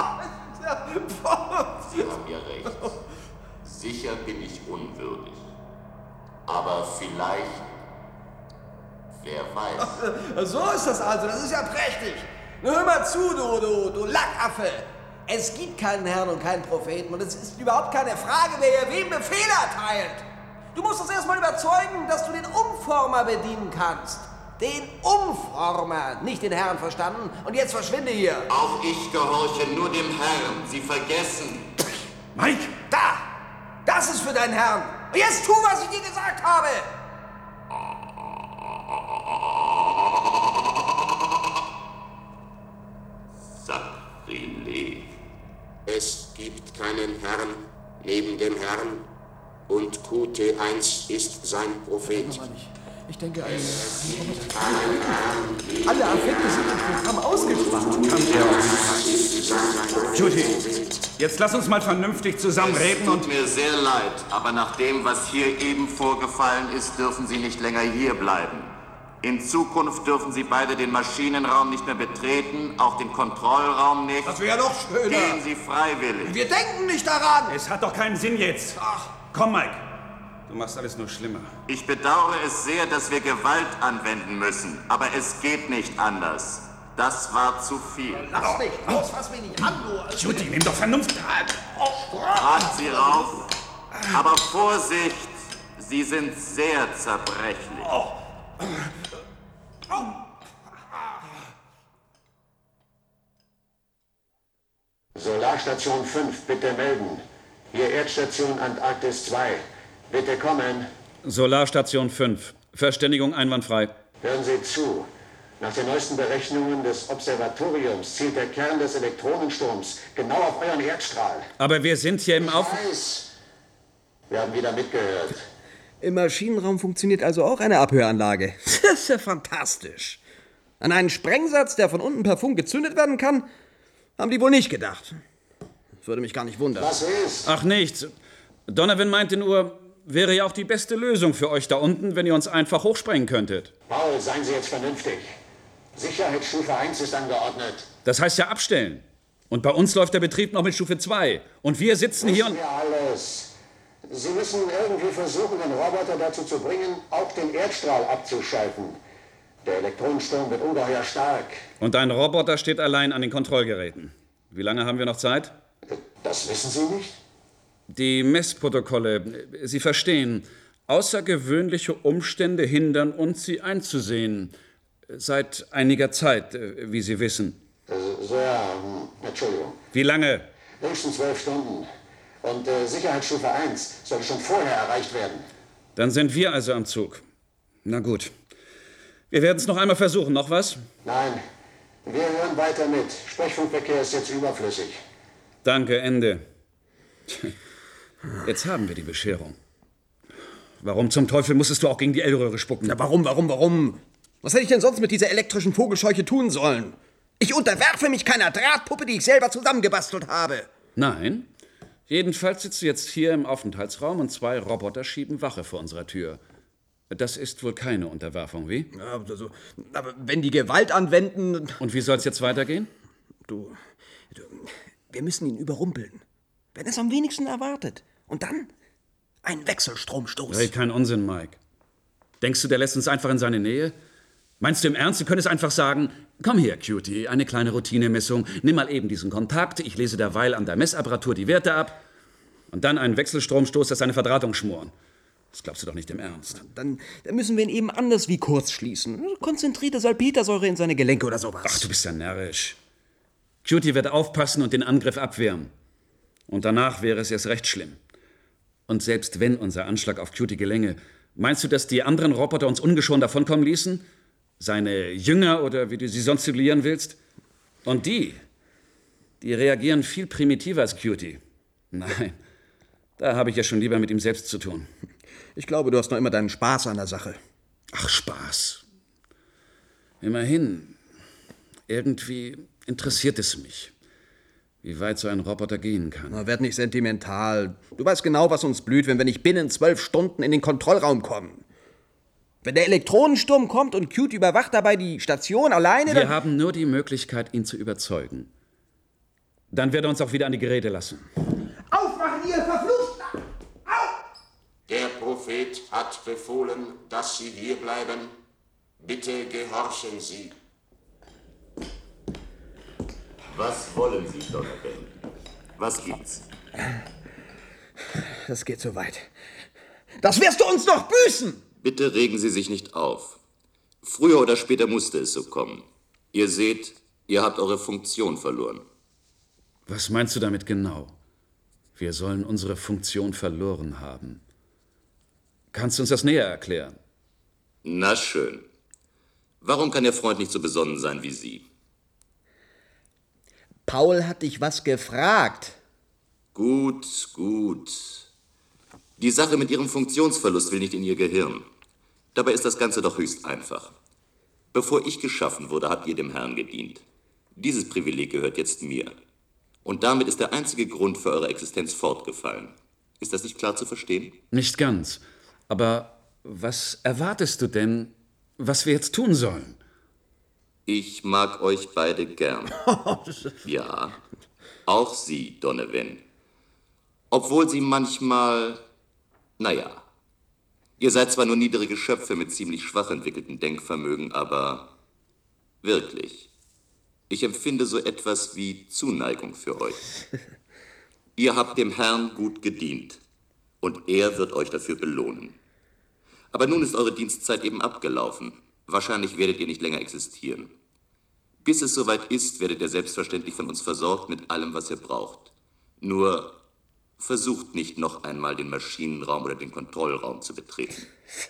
Sie haben ja recht. Sicher bin ich unwürdig. Aber vielleicht, wer weiß. So ist das also, das ist ja prächtig. Nur hör mal zu, du, du, du Lackaffe. Es gibt keinen Herrn und keinen Propheten und es ist überhaupt keine Frage, wer wem Befehle erteilt. Du musst uns erstmal überzeugen, dass du den Umformer bedienen kannst. Den Umformer, nicht den Herrn, verstanden? Und jetzt verschwinde hier. Auch ich gehorche nur dem Herrn. Sie vergessen. Mike! Da! Das ist für deinen Herrn. Und jetzt tu, was ich dir gesagt habe. Sakrileg. Es gibt keinen Herrn neben dem Herrn und Q T eins ist sein Prophet. Ich denke, ein alle Affekte sind im Programm ausgespart. Judy, jetzt lass uns mal vernünftig zusammen reden und... Es tut mir sehr leid, aber nach dem, was hier eben vorgefallen ist, dürfen Sie nicht länger hier bleiben. In Zukunft dürfen Sie beide den Maschinenraum nicht mehr betreten, auch den Kontrollraum nicht. Das wäre noch schöner. Gehen Sie freiwillig. Wir denken nicht daran. Es hat doch keinen Sinn jetzt. Ach. Komm, Mike. Du machst alles nur schlimmer. Ich bedauere es sehr, dass wir Gewalt anwenden müssen, aber es geht nicht anders. Das war zu viel. Lass mich los, fass mich nicht an, du. Judy, nimm doch Vernunft. Raten Sie rauf. Aber Vorsicht, Sie sind sehr zerbrechlich. Oh. Solarstation fünf, bitte melden. Hier Erdstation Antarktis zwei. Bitte kommen. Solarstation fünf. Verständigung einwandfrei. Hören Sie zu. Nach den neuesten Berechnungen des Observatoriums zielt der Kern des Elektronensturms genau auf euren Erdstrahl. Aber wir sind hier im Auf... Ich weiß. Wir haben wieder mitgehört. Im Maschinenraum funktioniert also auch eine Abhöranlage. Das ist ja fantastisch. An einen Sprengsatz, der von unten per Funk gezündet werden kann, haben die wohl nicht gedacht. Das würde mich gar nicht wundern. Was ist? Ach, nichts. Donovan meinte nur, wäre ja auch die beste Lösung für euch da unten, wenn ihr uns einfach hochsprengen könntet. Paul, seien Sie jetzt vernünftig. Sicherheitsstufe eins ist angeordnet. Das heißt ja abstellen. Und bei uns läuft der Betrieb noch mit Stufe zwei. Und wir sitzen hier und... Ja, alles. Sie müssen irgendwie versuchen, den Roboter dazu zu bringen, auch den Erdstrahl abzuschalten. Der Elektronensturm wird ungeheuer stark. Und ein Roboter steht allein an den Kontrollgeräten. Wie lange haben wir noch Zeit? Das wissen Sie nicht? Die Messprotokolle, Sie verstehen, außergewöhnliche Umstände hindern uns, sie einzusehen. Seit einiger Zeit, wie Sie wissen. Also, so ja, Entschuldigung. Wie lange? Höchstens zwölf Stunden. Und äh, Sicherheitsstufe eins sollte schon vorher erreicht werden. Dann sind wir also am Zug. Na gut. Wir werden es noch einmal versuchen. Noch was? Nein, wir hören weiter mit. Sprechfunkverkehr ist jetzt überflüssig. Danke, Ende. Jetzt haben wir die Bescherung. Warum zum Teufel musstest du auch gegen die L-Röhre spucken? Ja, warum, warum, warum? Was hätte ich denn sonst mit dieser elektrischen Vogelscheuche tun sollen? Ich unterwerfe mich keiner Drahtpuppe, die ich selber zusammengebastelt habe. Nein. Jedenfalls sitzt du jetzt hier im Aufenthaltsraum und zwei Roboter schieben Wache vor unserer Tür. Das ist wohl keine Unterwerfung, wie? Ja, also, aber wenn die Gewalt anwenden... Und wie soll es jetzt weitergehen? Du, du, wir müssen ihn überrumpeln. Wenn er es am wenigsten erwartet. Und dann Ein Wechselstromstoß. Red kein Unsinn, Mike. Denkst du, der lässt uns einfach in seine Nähe? Meinst du im Ernst, du könntest einfach sagen, komm her, Cutie, eine kleine Routinemessung, nimm mal eben diesen Kontakt, ich lese derweil an der Messapparatur die Werte ab und dann einen Wechselstromstoß, das seine Verdrahtung schmoren. Das glaubst du doch nicht im Ernst. Dann, dann müssen wir ihn eben anders wie kurz schließen. Konzentrierte Salpetersäure in seine Gelenke oder sowas. Ach, du bist ja närrisch. Cutie wird aufpassen und den Angriff abwehren. Und danach wäre es erst recht schlimm. Und selbst wenn unser Anschlag auf Cutie gelänge, meinst du, dass die anderen Roboter uns ungeschoren davonkommen ließen? Seine Jünger oder wie du sie sonst titulieren willst? Und die, die reagieren viel primitiver als Cutie. Nein, da habe ich ja schon lieber mit ihm selbst zu tun. Ich glaube, du hast noch immer deinen Spaß an der Sache. Ach, Spaß. Immerhin, irgendwie interessiert es mich, wie weit so ein Roboter gehen kann. Na, werd nicht sentimental. Du weißt genau, was uns blüht, wenn wir nicht binnen zwölf Stunden in den Kontrollraum kommen. Wenn der Elektronensturm kommt und Cute überwacht dabei die Station alleine, Wir dann... haben nur die Möglichkeit, ihn zu überzeugen. Dann wird er uns auch wieder an die Geräte lassen. Aufmachen, ihr Verfluchter! Auf! Der Prophet hat befohlen, dass Sie hier bleiben. Bitte gehorchen Sie. Was wollen Sie, Donovan? Was gibt's? Das geht so weit. Das wirst du uns noch büßen! Bitte regen Sie sich nicht auf. Früher oder später musste es so kommen. Ihr seht, ihr habt eure Funktion verloren. Was meinst du damit genau? Wir sollen unsere Funktion verloren haben. Kannst du uns das näher erklären? Na schön. Warum kann Ihr Freund nicht so besonnen sein wie Sie? Paul hat dich was gefragt. Gut, gut. Die Sache mit Ihrem Funktionsverlust will nicht in Ihr Gehirn. Dabei ist das Ganze doch höchst einfach. Bevor ich geschaffen wurde, habt ihr dem Herrn gedient. Dieses Privileg gehört jetzt mir. Und damit ist der einzige Grund für eure Existenz fortgefallen. Ist das nicht klar zu verstehen? Nicht ganz. Aber was erwartest du denn, was wir jetzt tun sollen? Ich mag euch beide gern. Ja, auch Sie, Donovan. Obwohl Sie manchmal, naja, ihr seid zwar nur niedere Geschöpfe mit ziemlich schwach entwickeltem Denkvermögen, aber wirklich, ich empfinde so etwas wie Zuneigung für euch. Ihr habt dem Herrn gut gedient und er wird euch dafür belohnen. Aber nun ist eure Dienstzeit eben abgelaufen. Wahrscheinlich werdet ihr nicht länger existieren. Bis es soweit ist, werdet ihr selbstverständlich von uns versorgt mit allem, was ihr braucht. Nur versucht nicht noch einmal den Maschinenraum oder den Kontrollraum zu betreten.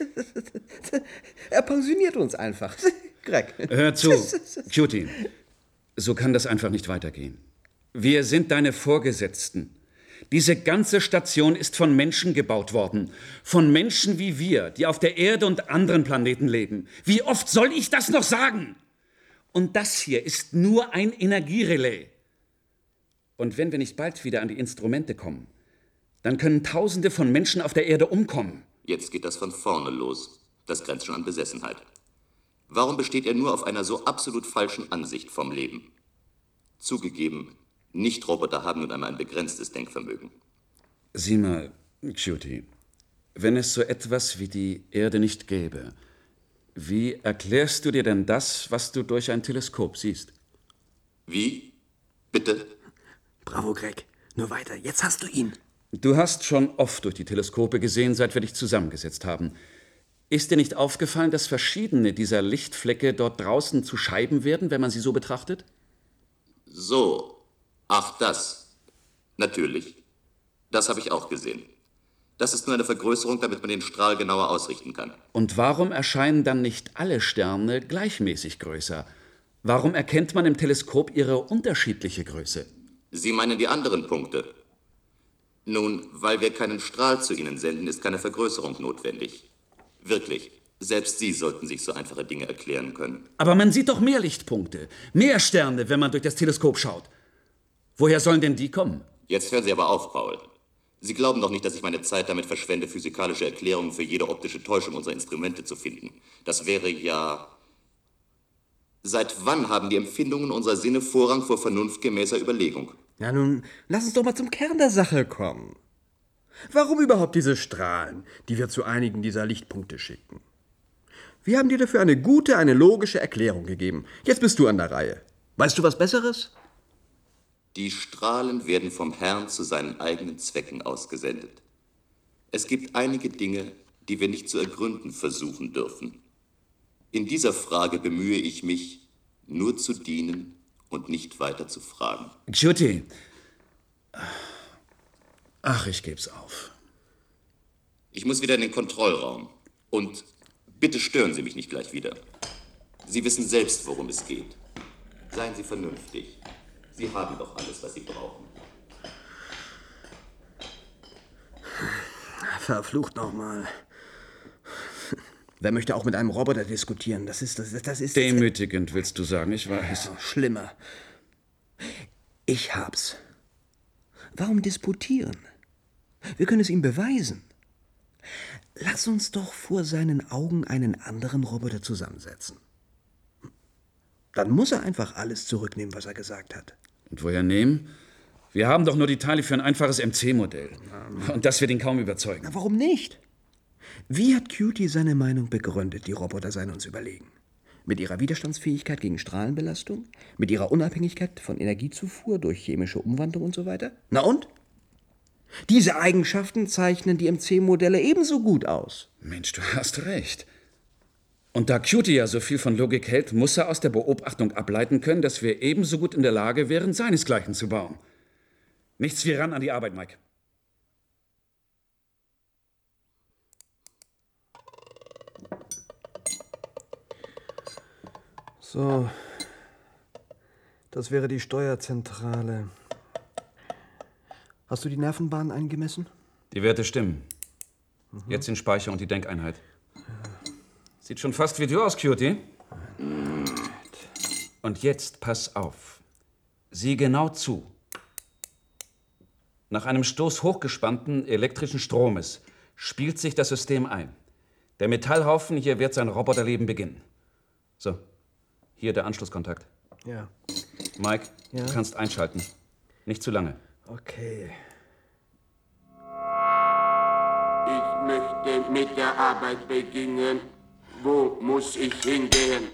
Er pensioniert uns einfach. Greg. Hör zu, Cutie. So kann das einfach nicht weitergehen. Wir sind deine Vorgesetzten. Diese ganze Station ist von Menschen gebaut worden. Von Menschen wie wir, die auf der Erde und anderen Planeten leben. Wie oft soll ich das noch sagen? Und das hier ist nur ein Energierelais. Und wenn wir nicht bald wieder an die Instrumente kommen, dann können Tausende von Menschen auf der Erde umkommen. Jetzt geht das von vorne los. Das grenzt schon an Besessenheit. Warum besteht er nur auf einer so absolut falschen Ansicht vom Leben? Zugegeben, Nicht-Roboter haben nun einmal ein begrenztes Denkvermögen. Sieh mal, Cutie, wenn es so etwas wie die Erde nicht gäbe, wie erklärst du dir denn das, was du durch ein Teleskop siehst? Wie? Bitte? Bravo, Greg. Nur weiter. Jetzt hast du ihn. Du hast schon oft durch die Teleskope gesehen, seit wir dich zusammengesetzt haben. Ist dir nicht aufgefallen, dass verschiedene dieser Lichtflecke dort draußen zu Scheiben werden, wenn man sie so betrachtet? So. Ach, das. Natürlich. Das habe ich auch gesehen. Das ist nur eine Vergrößerung, damit man den Strahl genauer ausrichten kann. Und warum erscheinen dann nicht alle Sterne gleichmäßig größer? Warum erkennt man im Teleskop ihre unterschiedliche Größe? Sie meinen die anderen Punkte? Nun, weil wir keinen Strahl zu ihnen senden, ist keine Vergrößerung notwendig. Wirklich, selbst Sie sollten sich so einfache Dinge erklären können. Aber man sieht doch mehr Lichtpunkte, mehr Sterne, wenn man durch das Teleskop schaut. Woher sollen denn die kommen? Jetzt hören Sie aber auf, Paul. Sie glauben doch nicht, dass ich meine Zeit damit verschwende, physikalische Erklärungen für jede optische Täuschung unserer Instrumente zu finden. Das wäre ja... Seit wann haben die Empfindungen unserer Sinne Vorrang vor vernunftgemäßer Überlegung? Ja, nun, lass uns doch mal zum Kern der Sache kommen. Warum überhaupt diese Strahlen, die wir zu einigen dieser Lichtpunkte schicken? Wir haben dir dafür eine gute, eine logische Erklärung gegeben. Jetzt bist du an der Reihe. Weißt du was Besseres? Die Strahlen werden vom Herrn zu seinen eigenen Zwecken ausgesendet. Es gibt einige Dinge, die wir nicht zu ergründen versuchen dürfen. In dieser Frage bemühe ich mich, nur zu dienen und nicht weiter zu fragen. Cutie. Ach, ich geb's auf. Ich muss wieder in den Kontrollraum. Und bitte stören Sie mich nicht gleich wieder. Sie wissen selbst, worum es geht. Seien Sie vernünftig. Sie haben doch alles, was Sie brauchen. Verflucht nochmal. Wer möchte auch mit einem Roboter diskutieren? Das ist... Das, das ist Demütigend, willst du sagen, ich weiß. Ja, schlimmer. Ich hab's. Warum disputieren? Wir können es ihm beweisen. Lass uns doch vor seinen Augen einen anderen Roboter zusammensetzen. Dann muss er einfach alles zurücknehmen, was er gesagt hat. Und woher nehmen? Wir haben doch nur die Teile für ein einfaches M C-Modell. Und das wird ihn kaum überzeugen. Na, warum nicht? Wie hat Cutie seine Meinung begründet, die Roboter seien uns überlegen? Mit ihrer Widerstandsfähigkeit gegen Strahlenbelastung? Mit ihrer Unabhängigkeit von Energiezufuhr durch chemische Umwandlung und so weiter? Na und? Diese Eigenschaften zeichnen die M C-Modelle ebenso gut aus. Mensch, du hast recht. Und da Cutie ja so viel von Logik hält, muss er aus der Beobachtung ableiten können, dass wir ebenso gut in der Lage wären, seinesgleichen zu bauen. Nichts wie ran an die Arbeit, Mike. So, das wäre die Steuerzentrale. Hast du die Nervenbahn eingemessen? Die Werte stimmen. Mhm. Jetzt den Speicher und die Denkeinheit. Sieht schon fast wie du aus, Cutie. Und jetzt pass auf. Sieh genau zu. Nach einem Stoß hochgespannten elektrischen Stromes spielt sich das System ein. Der Metallhaufen hier wird sein Roboterleben beginnen. So, hier der Anschlusskontakt. Ja. Mike, ja? Du kannst einschalten. Nicht zu lange. Okay. Ich möchte mit der Arbeit beginnen. Wo muss ich hingehen?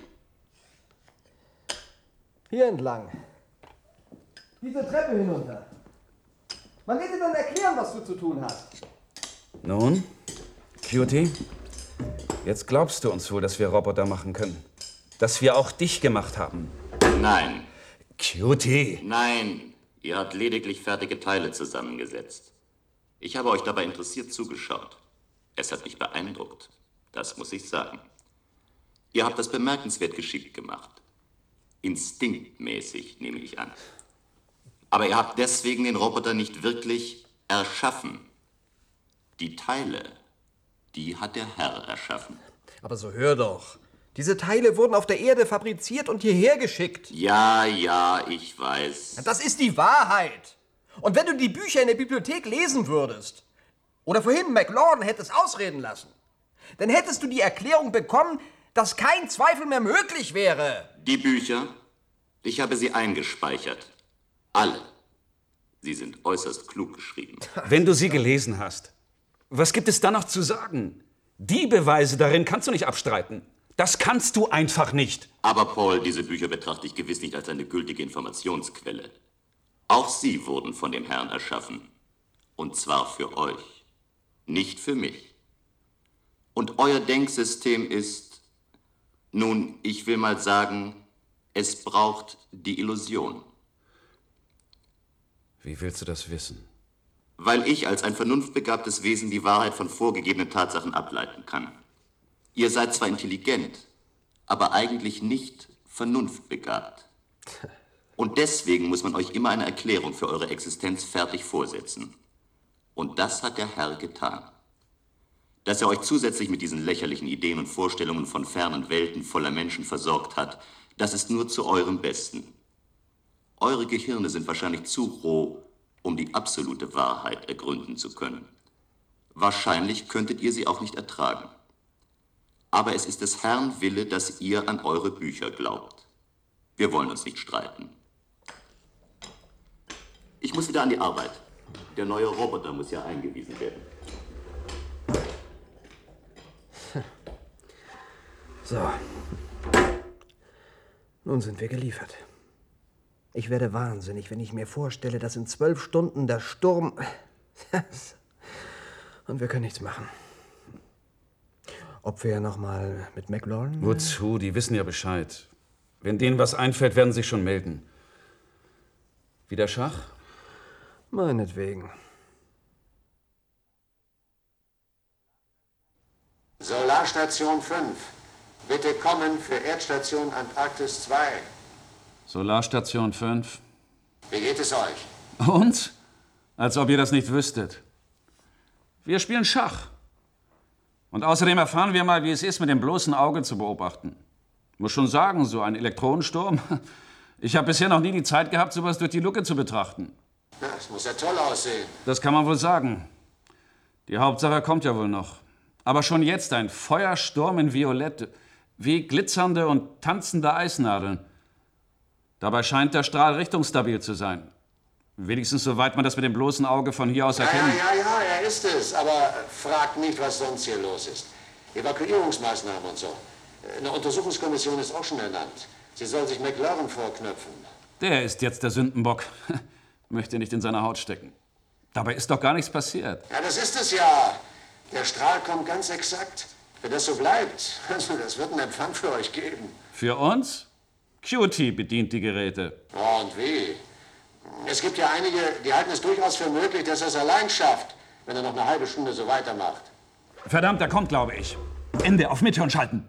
Hier entlang. Diese Treppe hinunter. Man wird dir dann erklären, was du zu tun hast. Nun, Cutie, jetzt glaubst du uns wohl, dass wir Roboter machen können. Dass wir auch dich gemacht haben. Nein. Cutie. Nein, ihr habt lediglich fertige Teile zusammengesetzt. Ich habe euch dabei interessiert zugeschaut. Es hat mich beeindruckt. Das muss ich sagen. Ihr habt das bemerkenswert geschickt gemacht. Instinktmäßig, nehme ich an. Aber ihr habt deswegen den Roboter nicht wirklich erschaffen. Die Teile, die hat der Herr erschaffen. Aber so hör doch. Diese Teile wurden auf der Erde fabriziert und hierher geschickt. Ja, ja, ich weiß. Das ist die Wahrheit. Und wenn du die Bücher in der Bibliothek lesen würdest, oder vorhin McLaughlin hättest ausreden lassen, dann hättest du die Erklärung bekommen, dass kein Zweifel mehr möglich wäre. Die Bücher, ich habe sie eingespeichert. Alle. Sie sind äußerst klug geschrieben. Wenn du sie gelesen hast, was gibt es dann noch zu sagen? Die Beweise darin kannst du nicht abstreiten. Das kannst du einfach nicht. Aber Paul, diese Bücher betrachte ich gewiss nicht als eine gültige Informationsquelle. Auch sie wurden von dem Herrn erschaffen. Und zwar für euch, nicht für mich. Und euer Denksystem ist, nun, ich will mal sagen, es braucht die Illusion. Wie willst du das wissen? Weil ich als ein vernunftbegabtes Wesen die Wahrheit von vorgegebenen Tatsachen ableiten kann. Ihr seid zwar intelligent, aber eigentlich nicht vernunftbegabt. Und deswegen muss man euch immer eine Erklärung für eure Existenz fertig vorsetzen. Und das hat der Herr getan. Dass er euch zusätzlich mit diesen lächerlichen Ideen und Vorstellungen von fernen Welten voller Menschen versorgt hat, das ist nur zu eurem Besten. Eure Gehirne sind wahrscheinlich zu roh, um die absolute Wahrheit ergründen zu können. Wahrscheinlich könntet ihr sie auch nicht ertragen. Aber es ist des Herrn Wille, dass ihr an eure Bücher glaubt. Wir wollen uns nicht streiten. Ich muss wieder an die Arbeit. Der neue Roboter muss ja eingewiesen werden. So. Nun sind wir geliefert. Ich werde wahnsinnig, wenn ich mir vorstelle, dass in zwölf Stunden der Sturm... Und wir können nichts machen. Ob wir noch mal mit McLaurin... Wozu? Die wissen ja Bescheid. Wenn denen was einfällt, werden sie sich schon melden. Wieder Schach? Meinetwegen. Solarstation fünf. Bitte kommen für Erdstation Antarktis zwei. Solarstation fünf. Wie geht es euch? Und? Als ob ihr das nicht wüsstet. Wir spielen Schach. Und außerdem erfahren wir mal, wie es ist, mit dem bloßen Auge zu beobachten. Ich muss schon sagen, so ein Elektronensturm. Ich habe bisher noch nie die Zeit gehabt, sowas durch die Luke zu betrachten. Das muss ja toll aussehen. Das kann man wohl sagen. Die Hauptsache kommt ja wohl noch. Aber schon jetzt ein Feuersturm in Violett, wie glitzernde und tanzende Eisnadeln. Dabei scheint der Strahl richtungsstabil zu sein. Wenigstens soweit man das mit dem bloßen Auge von hier aus erkennt. Ja, ja, ja, er ist es. Aber fragt nicht, was sonst hier los ist. Evakuierungsmaßnahmen und so. Eine Untersuchungskommission ist auch schon ernannt. Sie soll sich McLaurin vorknöpfen. Der ist jetzt der Sündenbock. Möchte nicht in seiner Haut stecken. Dabei ist doch gar nichts passiert. Ja, das ist es ja. Der Strahl kommt ganz exakt. Wenn das so bleibt, also das wird einen Empfang für euch geben. Für uns? Q T bedient die Geräte. Oh, und wie? Es gibt ja einige, die halten es durchaus für möglich, dass er es allein schafft, wenn er noch eine halbe Stunde so weitermacht. Verdammt, der kommt, glaube ich. Ende, auf Mithören schalten.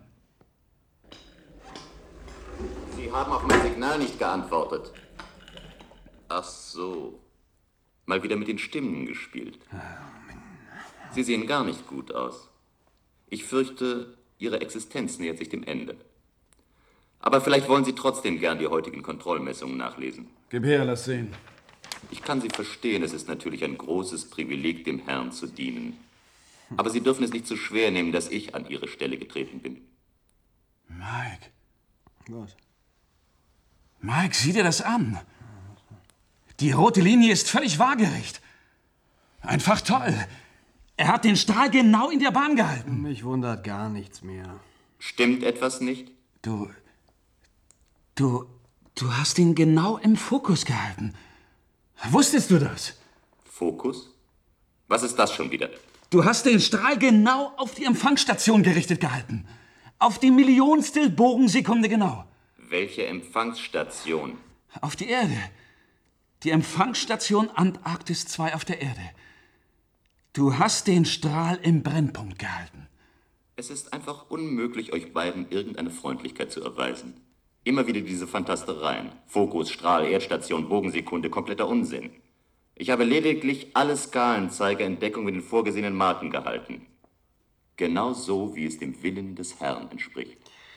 Sie haben auf mein Signal nicht geantwortet. Ach so. Mal wieder mit den Stimmen gespielt. Sie sehen gar nicht gut aus. Ich fürchte, Ihre Existenz nähert sich dem Ende. Aber vielleicht wollen Sie trotzdem gern die heutigen Kontrollmessungen nachlesen. Gib her, lass sehen. Ich kann Sie verstehen, es ist natürlich ein großes Privileg, dem Herrn zu dienen. Aber Sie dürfen es nicht zu schwer nehmen, dass ich an Ihre Stelle getreten bin. Mike. Was? Mike, sieh dir das an. Die rote Linie ist völlig waagerecht. Einfach toll. Er hat den Strahl genau in der Bahn gehalten. Mich wundert gar nichts mehr. Stimmt etwas nicht? Du... Du... Du hast ihn genau im Fokus gehalten. Wusstest du das? Fokus? Was ist das schon wieder? Du hast den Strahl genau auf die Empfangsstation gerichtet gehalten. Auf die Millionstel Bogensekunde genau. Welche Empfangsstation? Auf die Erde. Die Empfangsstation Antarktis zwei auf der Erde. Du hast den Strahl im Brennpunkt gehalten. Es ist einfach unmöglich, euch beiden irgendeine Freundlichkeit zu erweisen. Immer wieder diese Fantastereien. Fokus, Strahl, Erdstation, Bogensekunde, kompletter Unsinn. Ich habe lediglich alle Skalenzeiger in Deckung mit den vorgesehenen Marken gehalten. Genau so, wie es dem Willen des Herrn entspricht.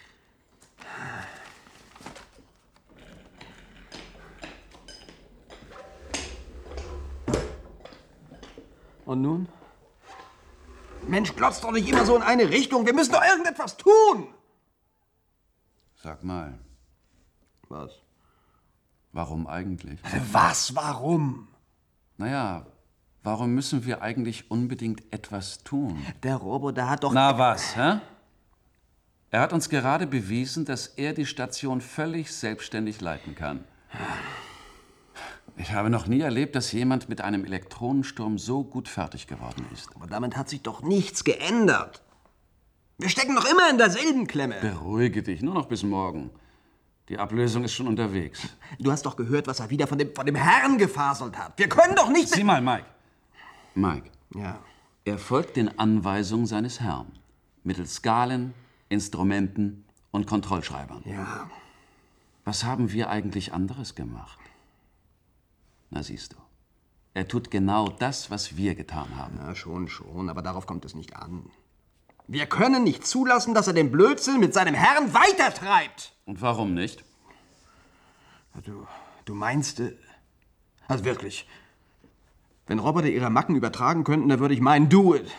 Und nun? Mensch, glotzt doch nicht immer so in eine Richtung. Wir müssen doch irgendetwas tun. Sag mal. Was? Warum eigentlich? Was? Warum? Naja, warum müssen wir eigentlich unbedingt etwas tun? Der Roboter hat doch... Na was, hä? Er hat uns gerade bewiesen, dass er die Station völlig selbstständig leiten kann. Ich habe noch nie erlebt, dass jemand mit einem Elektronensturm so gut fertig geworden ist. Aber damit hat sich doch nichts geändert. Wir stecken noch immer in derselben Klemme. Beruhige dich, nur noch bis morgen. Die Ablösung ist schon unterwegs. Du hast doch gehört, was er wieder von dem, von dem Herrn gefaselt hat. Wir können doch nicht... Sieh mal, Mike. Mike. Ja. Er folgt den Anweisungen seines Herrn. Mittels Skalen, Instrumenten und Kontrollschreibern. Ja. Was haben wir eigentlich anderes gemacht? Na, siehst du. Er tut genau das, was wir getan haben. Ja, schon, schon. Aber darauf kommt es nicht an. Wir können nicht zulassen, dass er den Blödsinn mit seinem Herrn weitertreibt. Und warum nicht? Du, du meinst... Also wirklich. Wenn Roboter ihre Macken übertragen könnten, dann würde ich meinen, do it.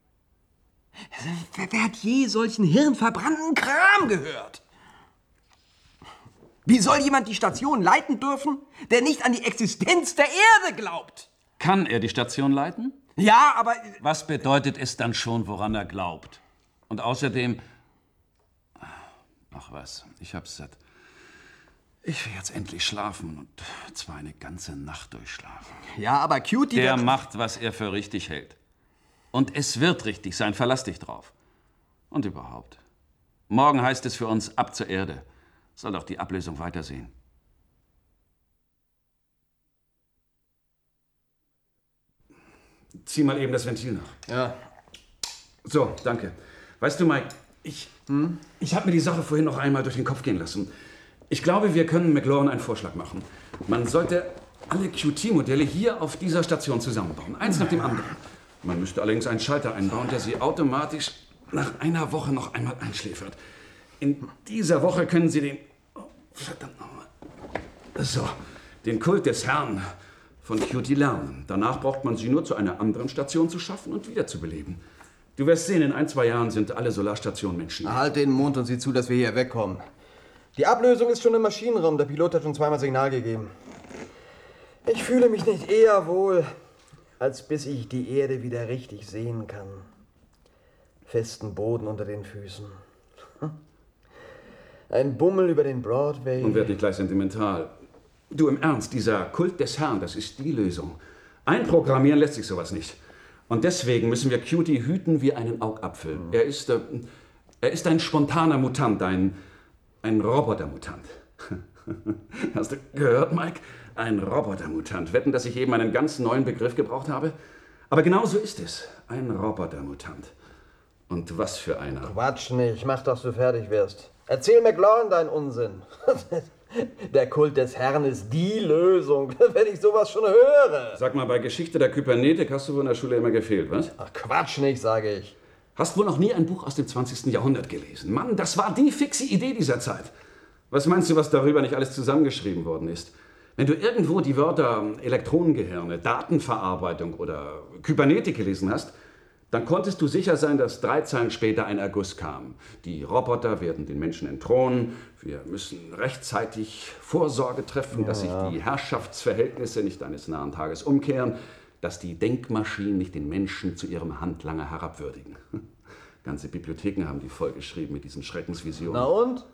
Wer, wer hat je solchen hirnverbrannten Kram gehört? Wie soll jemand die Station leiten dürfen, der nicht an die Existenz der Erde glaubt? Kann er die Station leiten? Ja, aber... Was bedeutet es dann schon, woran er glaubt? Und außerdem... Ach was, ich hab's satt. Ich will jetzt endlich schlafen und zwar eine ganze Nacht durchschlafen. Ja, aber Cutie... Der macht, was er für richtig hält. Und es wird richtig sein, verlass dich drauf. Und überhaupt. Morgen heißt es für uns ab zur Erde. Soll doch die Ablösung weitersehen. Zieh mal eben das Ventil nach. Ja. So, danke. Weißt du, Mike, ich, hm? ich habe mir die Sache vorhin noch einmal durch den Kopf gehen lassen. Ich glaube, wir können McLaurin einen Vorschlag machen. Man sollte alle Q T-Modelle hier auf dieser Station zusammenbauen. Eins nach dem anderen. Man müsste allerdings einen Schalter einbauen, der sie automatisch nach einer Woche noch einmal einschläfert. In dieser Woche können Sie den... Oh, verdammt nochmal. So, den Kult des Herrn von Q T lernen. Danach braucht man sie nur zu einer anderen Station zu schaffen und wiederzubeleben. Du wirst sehen, in ein, zwei Jahren sind alle Solarstationen Menschen. Halt den Mund und sieh zu, dass wir hier wegkommen. Die Ablösung ist schon im Maschinenraum. Der Pilot hat schon zweimal Signal gegeben. Ich fühle mich nicht eher wohl, als bis ich die Erde wieder richtig sehen kann. Festen Boden unter den Füßen. Ein Bummel über den Broadway. Und werd nicht gleich sentimental. Du, im Ernst, dieser Kult des Herrn, das ist die Lösung. Einprogrammieren lässt sich sowas nicht. Und deswegen müssen wir Cutie hüten wie einen Augapfel. Mhm. Er ist, äh, er ist ein spontaner Mutant, ein, ein Robotermutant. Hast du gehört, Mike? Ein Robotermutant. Wetten, dass ich eben einen ganz neuen Begriff gebraucht habe? Aber genau so ist es. Ein Robotermutant. Und was für einer. Quatsch nicht. Mach, dass du fertig wirst. Erzähl McLaurin deinen Unsinn. Der Kult des Herrn ist die Lösung, wenn ich sowas schon höre. Sag mal, bei Geschichte der Kybernetik hast du wohl in der Schule immer gefehlt, was? Ach, Quatsch nicht, sage ich. Hast wohl noch nie ein Buch aus dem zwanzigsten Jahrhundert gelesen. Mann, das war die fixe Idee dieser Zeit. Was meinst du, was darüber nicht alles zusammengeschrieben worden ist? Wenn du irgendwo die Wörter Elektronengehirne, Datenverarbeitung oder Kybernetik gelesen hast, dann konntest du sicher sein, dass drei Zeilen später ein Erguss kam. Die Roboter werden den Menschen entthronen. Wir müssen rechtzeitig Vorsorge treffen, ja, dass sich ja. die Herrschaftsverhältnisse nicht eines nahen Tages umkehren, dass die Denkmaschinen nicht den Menschen zu ihrem Handlanger herabwürdigen. Ganze Bibliotheken haben die vollgeschrieben mit diesen Schreckensvisionen. Na und?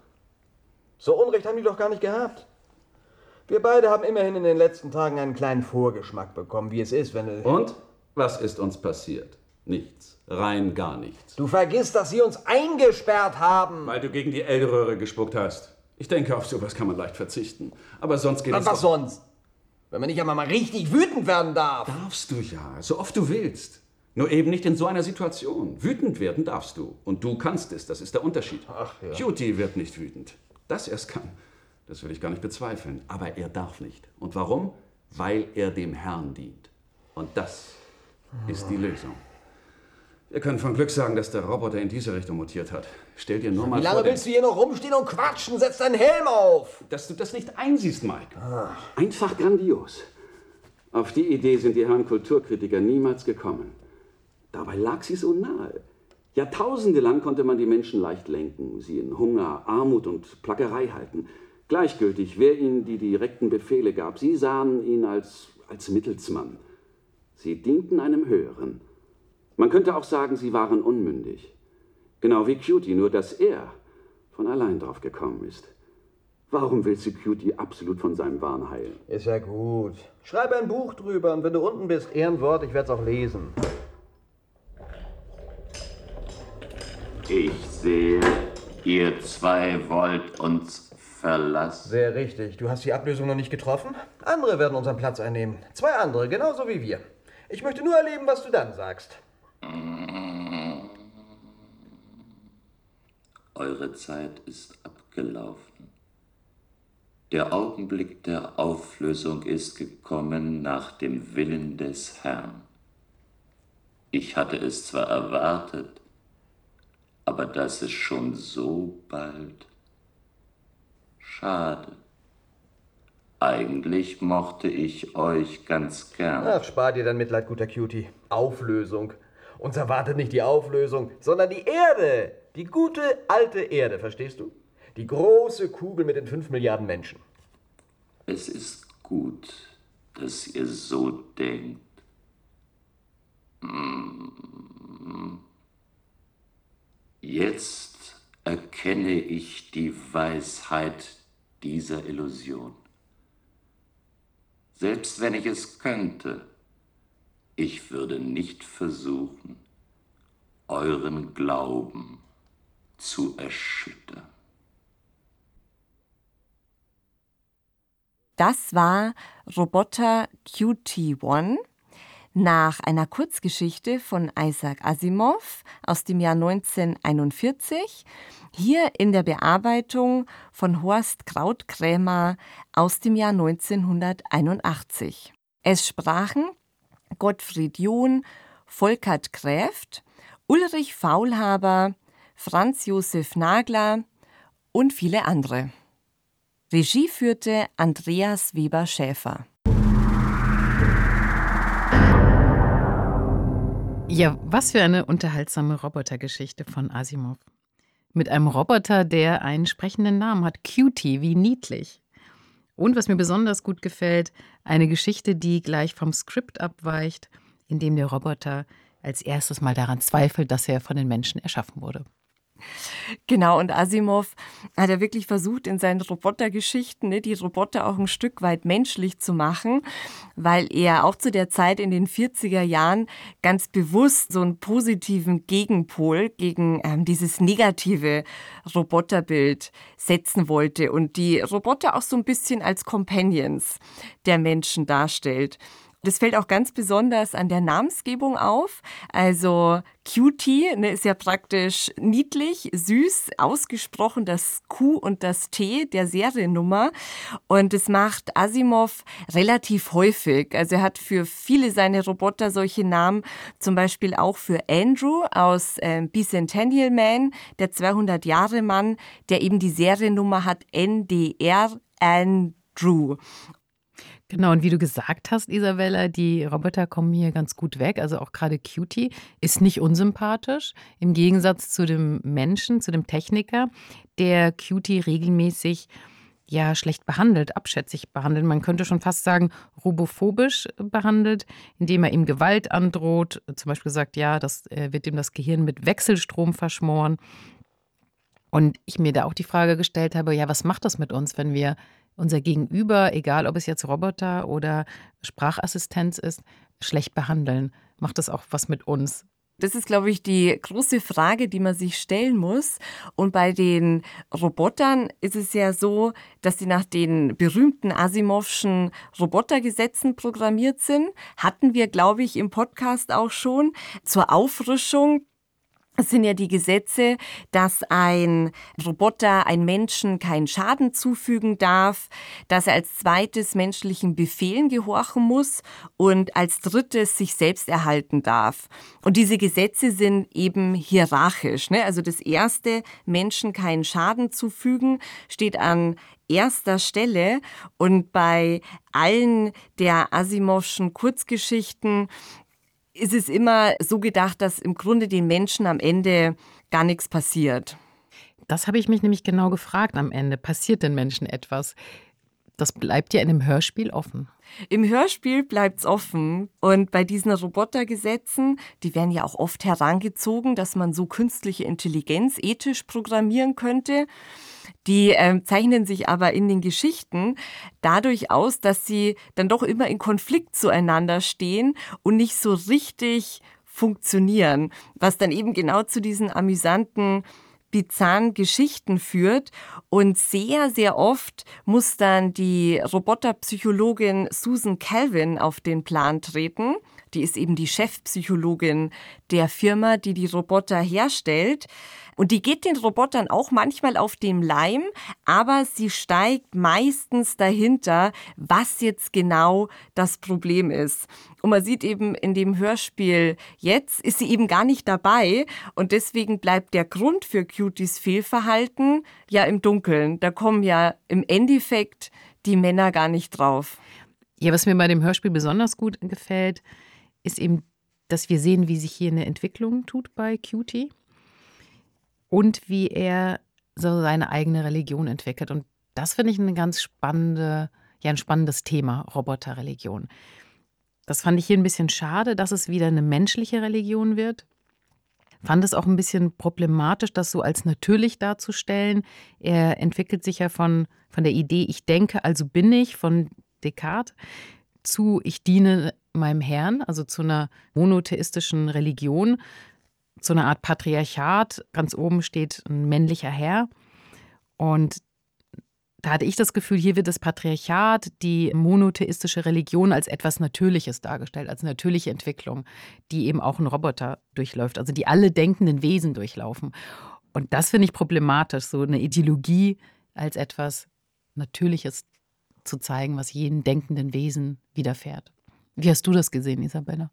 So Unrecht haben die doch gar nicht gehabt. Wir beide haben immerhin in den letzten Tagen einen kleinen Vorgeschmack bekommen, wie es ist, wenn... Und? Was ist uns passiert? Nichts. Rein gar nichts. Du vergisst, dass sie uns eingesperrt haben. Weil du gegen die L-Röhre gespuckt hast. Ich denke, auf sowas kann man leicht verzichten. Aber sonst geht es doch... Was sonst? Wenn man nicht einmal mal richtig wütend werden darf. Darfst du ja, so oft du willst. Nur eben nicht in so einer Situation. Wütend werden darfst du. Und du kannst es, das ist der Unterschied. Ach ja. Cutie wird nicht wütend. Dass er es kann, das will ich gar nicht bezweifeln. Aber er darf nicht. Und warum? Weil er dem Herrn dient. Und das ist die Lösung. Wir können von Glück sagen, dass der Roboter in diese Richtung mutiert hat. Stell dir nur mal vor... Wie lange willst du hier noch rumstehen und quatschen? Setz deinen Helm auf! Dass du das nicht einsiehst, Mike. Ach. Einfach grandios. Auf die Idee sind die Herren Kulturkritiker niemals gekommen. Dabei lag sie so nahe. Jahrtausende lang konnte man die Menschen leicht lenken, sie in Hunger, Armut und Plackerei halten. Gleichgültig, wer ihnen die direkten Befehle gab. Sie sahen ihn als, als Mittelsmann. Sie dienten einem Höheren. Man könnte auch sagen, sie waren unmündig. Genau wie Cutie, nur dass er von allein drauf gekommen ist. Warum willst du Cutie absolut von seinem Wahn heilen? Ist ja gut. Schreib ein Buch drüber und wenn du unten bist, Ehrenwort, ich werde es auch lesen. Ich sehe, ihr zwei wollt uns verlassen. Sehr richtig. Du hast die Ablösung noch nicht getroffen? Andere werden unseren Platz einnehmen. Zwei andere, genauso wie wir. Ich möchte nur erleben, was du dann sagst. Eure Zeit ist abgelaufen. Der Augenblick der Auflösung ist gekommen nach dem Willen des Herrn. Ich hatte es zwar erwartet, aber das ist schon so bald. Schade. Eigentlich mochte ich euch ganz gern. Ach, spar dir dein Mitleid, guter Cutie. Auflösung. Uns erwartet nicht die Auflösung, sondern die Erde. Die gute, alte Erde, verstehst du? Die große Kugel mit den fünf Milliarden Menschen. Es ist gut, dass ihr so denkt. Jetzt erkenne ich die Weisheit dieser Illusion. Selbst wenn ich es könnte, ich würde nicht versuchen, euren Glauben zu erschüttern. Das war Roboter Q T eins nach einer Kurzgeschichte von Isaac Asimov aus dem Jahr neunzehnhunderteinundvierzig, hier in der Bearbeitung von Horst Krautkrämer aus dem Jahr neunzehnhunderteinundachtzig. Es sprachen Gottfried John, Volkert Kräft, Ulrich Faulhaber, Franz Josef Nagler und viele andere. Regie führte Andreas Weber-Schäfer. Ja, was für eine unterhaltsame Robotergeschichte von Asimov. Mit einem Roboter, der einen sprechenden Namen hat. Cutie, wie niedlich. Und was mir besonders gut gefällt, eine Geschichte, die gleich vom Skript abweicht, in dem der Roboter als erstes mal daran zweifelt, dass er von den Menschen erschaffen wurde. Genau, und Asimov hat ja wirklich versucht, in seinen Robotergeschichten ne, die Roboter auch ein Stück weit menschlich zu machen, weil er auch zu der Zeit in den vierziger Jahren ganz bewusst so einen positiven Gegenpol gegen ähm, dieses negative Roboterbild setzen wollte und die Roboter auch so ein bisschen als Companions der Menschen darstellt. Das fällt auch ganz besonders an der Namensgebung auf. Also Cutie ne, ist ja praktisch niedlich, süß, ausgesprochen das Q und das T der Seriennummer. Und das macht Asimov relativ häufig. Also er hat für viele seiner Roboter solche Namen, zum Beispiel auch für Andrew aus äh, Bicentennial Man, der zweihundert-Jahre-Mann, der eben die Seriennummer hat N D R Andrew. Genau, und wie du gesagt hast, Isabella, die Roboter kommen hier ganz gut weg. Also auch gerade Cutie ist nicht unsympathisch, im Gegensatz zu dem Menschen, zu dem Techniker, der Cutie regelmäßig ja schlecht behandelt, abschätzig behandelt. Man könnte schon fast sagen, robophobisch behandelt, indem er ihm Gewalt androht. Zum Beispiel sagt, ja, das äh, wird ihm das Gehirn mit Wechselstrom verschmoren. Und ich mir da auch die Frage gestellt habe, ja, was macht das mit uns, wenn wir unser Gegenüber, egal ob es jetzt Roboter oder Sprachassistenz ist, schlecht behandeln? Macht das auch was mit uns? Das ist, glaube ich, die große Frage, die man sich stellen muss. Und bei den Robotern ist es ja so, dass sie nach den berühmten Asimovschen Robotergesetzen programmiert sind. Hatten wir, glaube ich, im Podcast auch schon. Zur Auffrischung: Es sind ja die Gesetze, dass ein Roboter einem Menschen keinen Schaden zufügen darf, dass er als zweites menschlichen Befehlen gehorchen muss und als drittes sich selbst erhalten darf. Und diese Gesetze sind eben hierarchisch, ne? Also das erste, Menschen keinen Schaden zufügen, steht an erster Stelle. Und bei allen der Asimovschen Kurzgeschichten ist es immer so gedacht, dass im Grunde den Menschen am Ende gar nichts passiert. Das habe ich mich nämlich genau gefragt am Ende. Passiert den Menschen etwas? Das bleibt ja in einem Hörspiel offen. Im Hörspiel bleibt es offen. Und bei diesen Robotergesetzen, die werden ja auch oft herangezogen, dass man so künstliche Intelligenz ethisch programmieren könnte. Die äh, zeichnen sich aber in den Geschichten dadurch aus, dass sie dann doch immer in Konflikt zueinander stehen und nicht so richtig funktionieren, was dann eben genau zu diesen amüsanten, bizarren Geschichten führt. Und sehr, sehr oft muss dann die Roboterpsychologin Susan Calvin auf den Plan treten. Die ist eben die Chefpsychologin der Firma, die die Roboter herstellt. Und die geht den Robotern auch manchmal auf den Leim, aber sie steigt meistens dahinter, was jetzt genau das Problem ist. Und man sieht eben in dem Hörspiel jetzt, ist sie eben gar nicht dabei. Und deswegen bleibt der Grund für Cuties Fehlverhalten ja im Dunkeln. Da kommen ja im Endeffekt die Männer gar nicht drauf. Ja, was mir bei dem Hörspiel besonders gut gefällt, ist eben, dass wir sehen, wie sich hier eine Entwicklung tut bei Cutie. Und wie er so seine eigene Religion entwickelt. Und das finde ich eine ganz spannende, ja ein spannendes Thema, Roboterreligion. Das fand ich hier ein bisschen schade, dass es wieder eine menschliche Religion wird. Fand es auch ein bisschen problematisch, das so als natürlich darzustellen. Er entwickelt sich ja von, von der Idee, ich denke, also bin ich, von Descartes, zu ich diene meinem Herrn, also zu einer monotheistischen Religion, zu einer Art Patriarchat. Ganz oben steht ein männlicher Herr. Und da hatte ich das Gefühl, hier wird das Patriarchat, die monotheistische Religion als etwas Natürliches dargestellt, als natürliche Entwicklung, die eben auch ein Roboter durchläuft, also die alle denkenden Wesen durchlaufen. Und das finde ich problematisch, so eine Ideologie als etwas Natürliches zu zeigen, was jedem denkenden Wesen widerfährt. Wie hast du das gesehen, Isabella?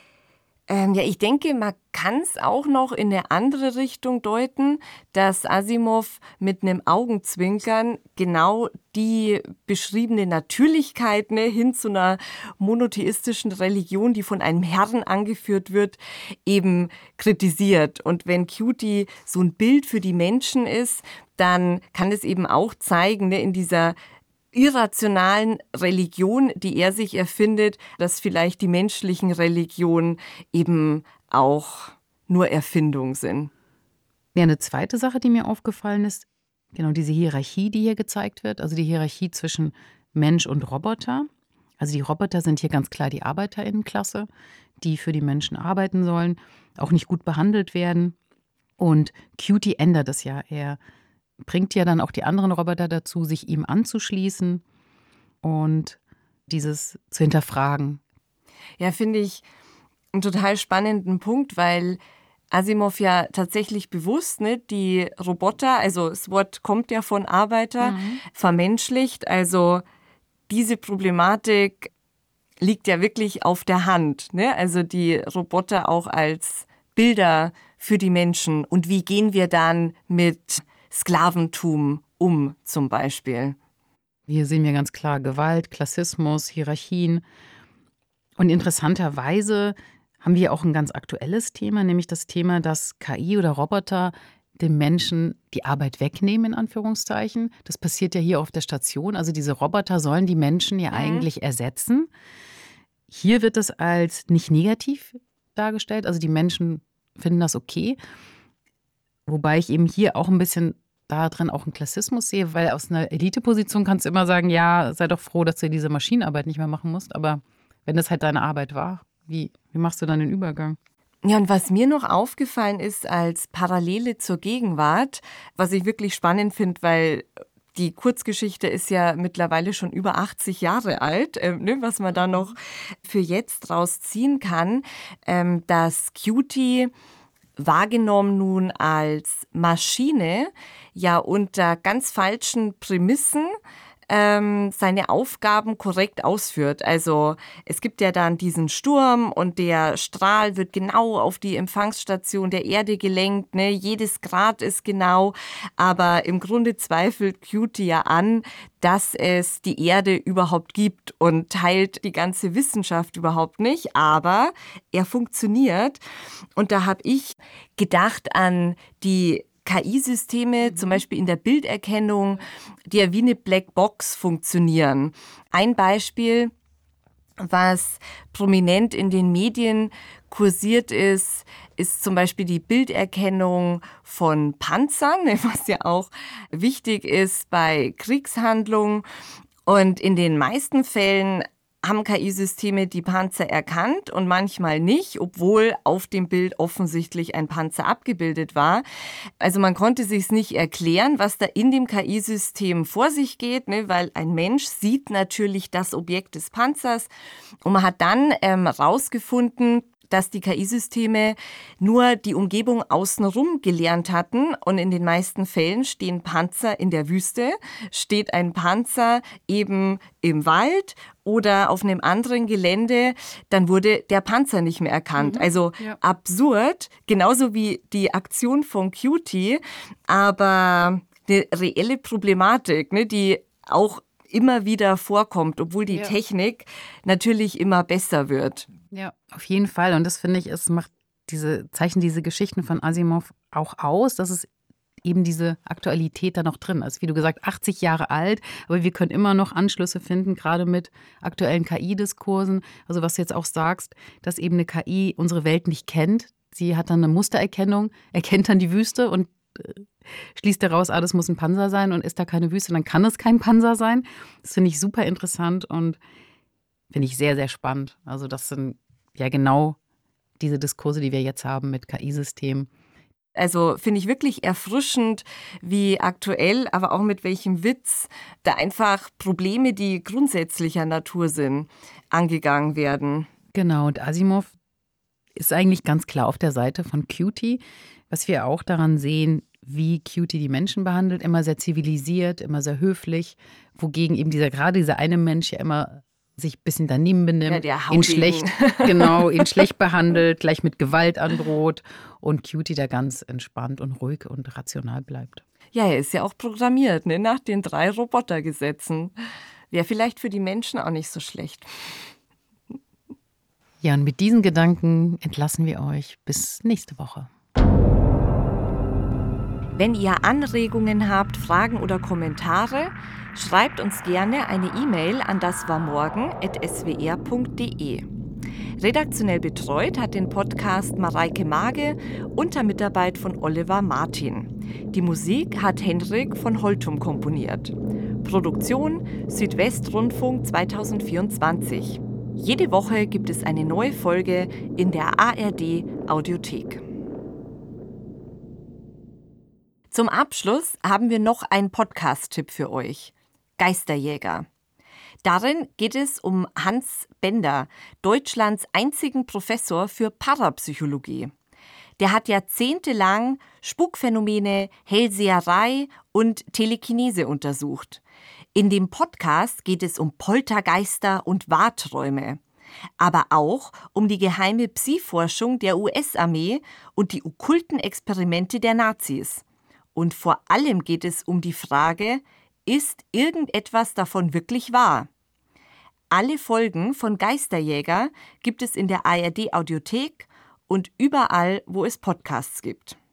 Ähm, ja, ich denke, man kann es auch noch in eine andere Richtung deuten, dass Asimov mit einem Augenzwinkern genau die beschriebene Natürlichkeit, ne, hin zu einer monotheistischen Religion, die von einem Herrn angeführt wird, eben kritisiert. Und wenn Cutie so ein Bild für die Menschen ist, dann kann es eben auch zeigen, ne, in dieser irrationalen Religion, die er sich erfindet, dass vielleicht die menschlichen Religionen eben auch nur Erfindung sind. Ja, eine zweite Sache, die mir aufgefallen ist, genau diese Hierarchie, die hier gezeigt wird, also die Hierarchie zwischen Mensch und Roboter. Also die Roboter sind hier ganz klar die ArbeiterInnenklasse, die für die Menschen arbeiten sollen, auch nicht gut behandelt werden. Und Cutie ändert das ja. Er bringt ja dann auch die anderen Roboter dazu, sich ihm anzuschließen und dieses zu hinterfragen. Ja, finde ich einen total spannenden Punkt, weil Asimov ja tatsächlich bewusst, ne, die Roboter, also das Wort kommt ja von Arbeiter, mhm. vermenschlicht. Also diese Problematik liegt ja wirklich auf der Hand, ne? Also die Roboter auch als Bilder für die Menschen. Und wie gehen wir dann mit Sklaventum um, zum Beispiel? Hier sehen wir ganz klar Gewalt, Klassismus, Hierarchien. Und interessanterweise haben wir auch ein ganz aktuelles Thema, nämlich das Thema, dass K I oder Roboter dem Menschen die Arbeit wegnehmen, in Anführungszeichen. Das passiert ja hier auf der Station. Also diese Roboter sollen die Menschen ja mhm. eigentlich ersetzen. Hier wird es als nicht negativ dargestellt. Also die Menschen finden das okay. Wobei ich eben hier auch ein bisschen da drin auch einen Klassismus sehe, weil aus einer Eliteposition kannst du immer sagen, ja, sei doch froh, dass du diese Maschinenarbeit nicht mehr machen musst. Aber wenn das halt deine Arbeit war, wie, wie machst du dann den Übergang? Ja, und was mir noch aufgefallen ist als Parallele zur Gegenwart, was ich wirklich spannend finde, weil die Kurzgeschichte ist ja mittlerweile schon über achtzig Jahre alt, äh, ne, was man da noch für jetzt draus ziehen kann, ähm, dass Cutie wahrgenommen nun als Maschine ja unter ganz falschen Prämissen ähm, seine Aufgaben korrekt ausführt. Also es gibt ja dann diesen Sturm und der Strahl wird genau auf die Empfangsstation der Erde gelenkt, ne? Jedes Grad ist genau, aber im Grunde zweifelt Cutie ja an, dass es die Erde überhaupt gibt und teilt die ganze Wissenschaft überhaupt nicht, aber er funktioniert. Und da habe ich gedacht an die K I-Systeme, zum Beispiel in der Bilderkennung, die ja wie eine Blackbox funktionieren. Ein Beispiel, was prominent in den Medien kursiert ist, ist zum Beispiel die Bilderkennung von Panzern, was ja auch wichtig ist bei Kriegshandlungen. Und in den meisten Fällen haben K I-Systeme die Panzer erkannt und manchmal nicht, obwohl auf dem Bild offensichtlich ein Panzer abgebildet war. Also man konnte sich nicht erklären, was da in dem K I-System vor sich geht, ne, weil ein Mensch sieht natürlich das Objekt des Panzers. Und man hat dann ähm, rausgefunden, dass die K I-Systeme nur die Umgebung außenrum gelernt hatten. Und in den meisten Fällen stehen Panzer in der Wüste, steht ein Panzer eben im Wald oder auf einem anderen Gelände, dann wurde der Panzer nicht mehr erkannt. Mhm, also ja. Absurd, genauso wie die Aktion von Cutie, aber eine reelle Problematik, ne, die auch immer wieder vorkommt, obwohl die ja. Technik natürlich immer besser wird. Ja, auf jeden Fall. Und das finde ich, es macht diese, zeichnen diese Geschichten von Asimov auch aus, dass es eben diese Aktualität da noch drin ist. Wie du gesagt, achtzig Jahre alt, aber wir können immer noch Anschlüsse finden, gerade mit aktuellen K I-Diskursen. Also was du jetzt auch sagst, dass eben eine K I unsere Welt nicht kennt. Sie hat dann eine Mustererkennung, erkennt dann die Wüste und äh, schließt daraus, ah, das muss ein Panzer sein, und ist da keine Wüste, dann kann es kein Panzer sein. Das finde ich super interessant und finde ich sehr, sehr spannend. Also das sind ja genau diese Diskurse, die wir jetzt haben mit K I-Systemen. Also finde ich wirklich erfrischend, wie aktuell, aber auch mit welchem Witz da einfach Probleme, die grundsätzlicher Natur sind, angegangen werden. Genau, und Asimov ist eigentlich ganz klar auf der Seite von Cutie, was wir auch daran sehen, wie Cutie die Menschen behandelt, immer sehr zivilisiert, immer sehr höflich, wogegen eben dieser gerade dieser eine Mensch ja immer sich ein bisschen daneben benimmt, ja, ihn schlecht, genau, ihn schlecht behandelt, gleich mit Gewalt androht, und Cutie da ganz entspannt und ruhig und rational bleibt. Ja, er ist ja auch programmiert, ne, nach den drei Robotergesetzen. Wäre vielleicht für die Menschen auch nicht so schlecht. Ja, und mit diesen Gedanken entlassen wir euch bis nächste Woche. Wenn ihr Anregungen habt, Fragen oder Kommentare, schreibt uns gerne eine E-Mail an daswarmorgen at s w r punkt d e. Redaktionell betreut hat den Podcast Mareike Mage unter Mitarbeit von Oliver Martin. Die Musik hat Henrik von Holtum komponiert. Produktion Südwestrundfunk zwanzig vierundzwanzig. Jede Woche gibt es eine neue Folge in der A R D Audiothek. Zum Abschluss haben wir noch einen Podcast-Tipp für euch. Geisterjäger. Darin geht es um Hans Bender, Deutschlands einzigen Professor für Parapsychologie. Der hat jahrzehntelang Spukphänomene, Hellseherei und Telekinese untersucht. In dem Podcast geht es um Poltergeister und Wahrträume, aber auch um die geheime Psi-Forschung der U S-Armee und die okkulten Experimente der Nazis. Und vor allem geht es um die Frage, ist irgendetwas davon wirklich wahr? Alle Folgen von Geisterjäger gibt es in der A R D Audiothek und überall, wo es Podcasts gibt.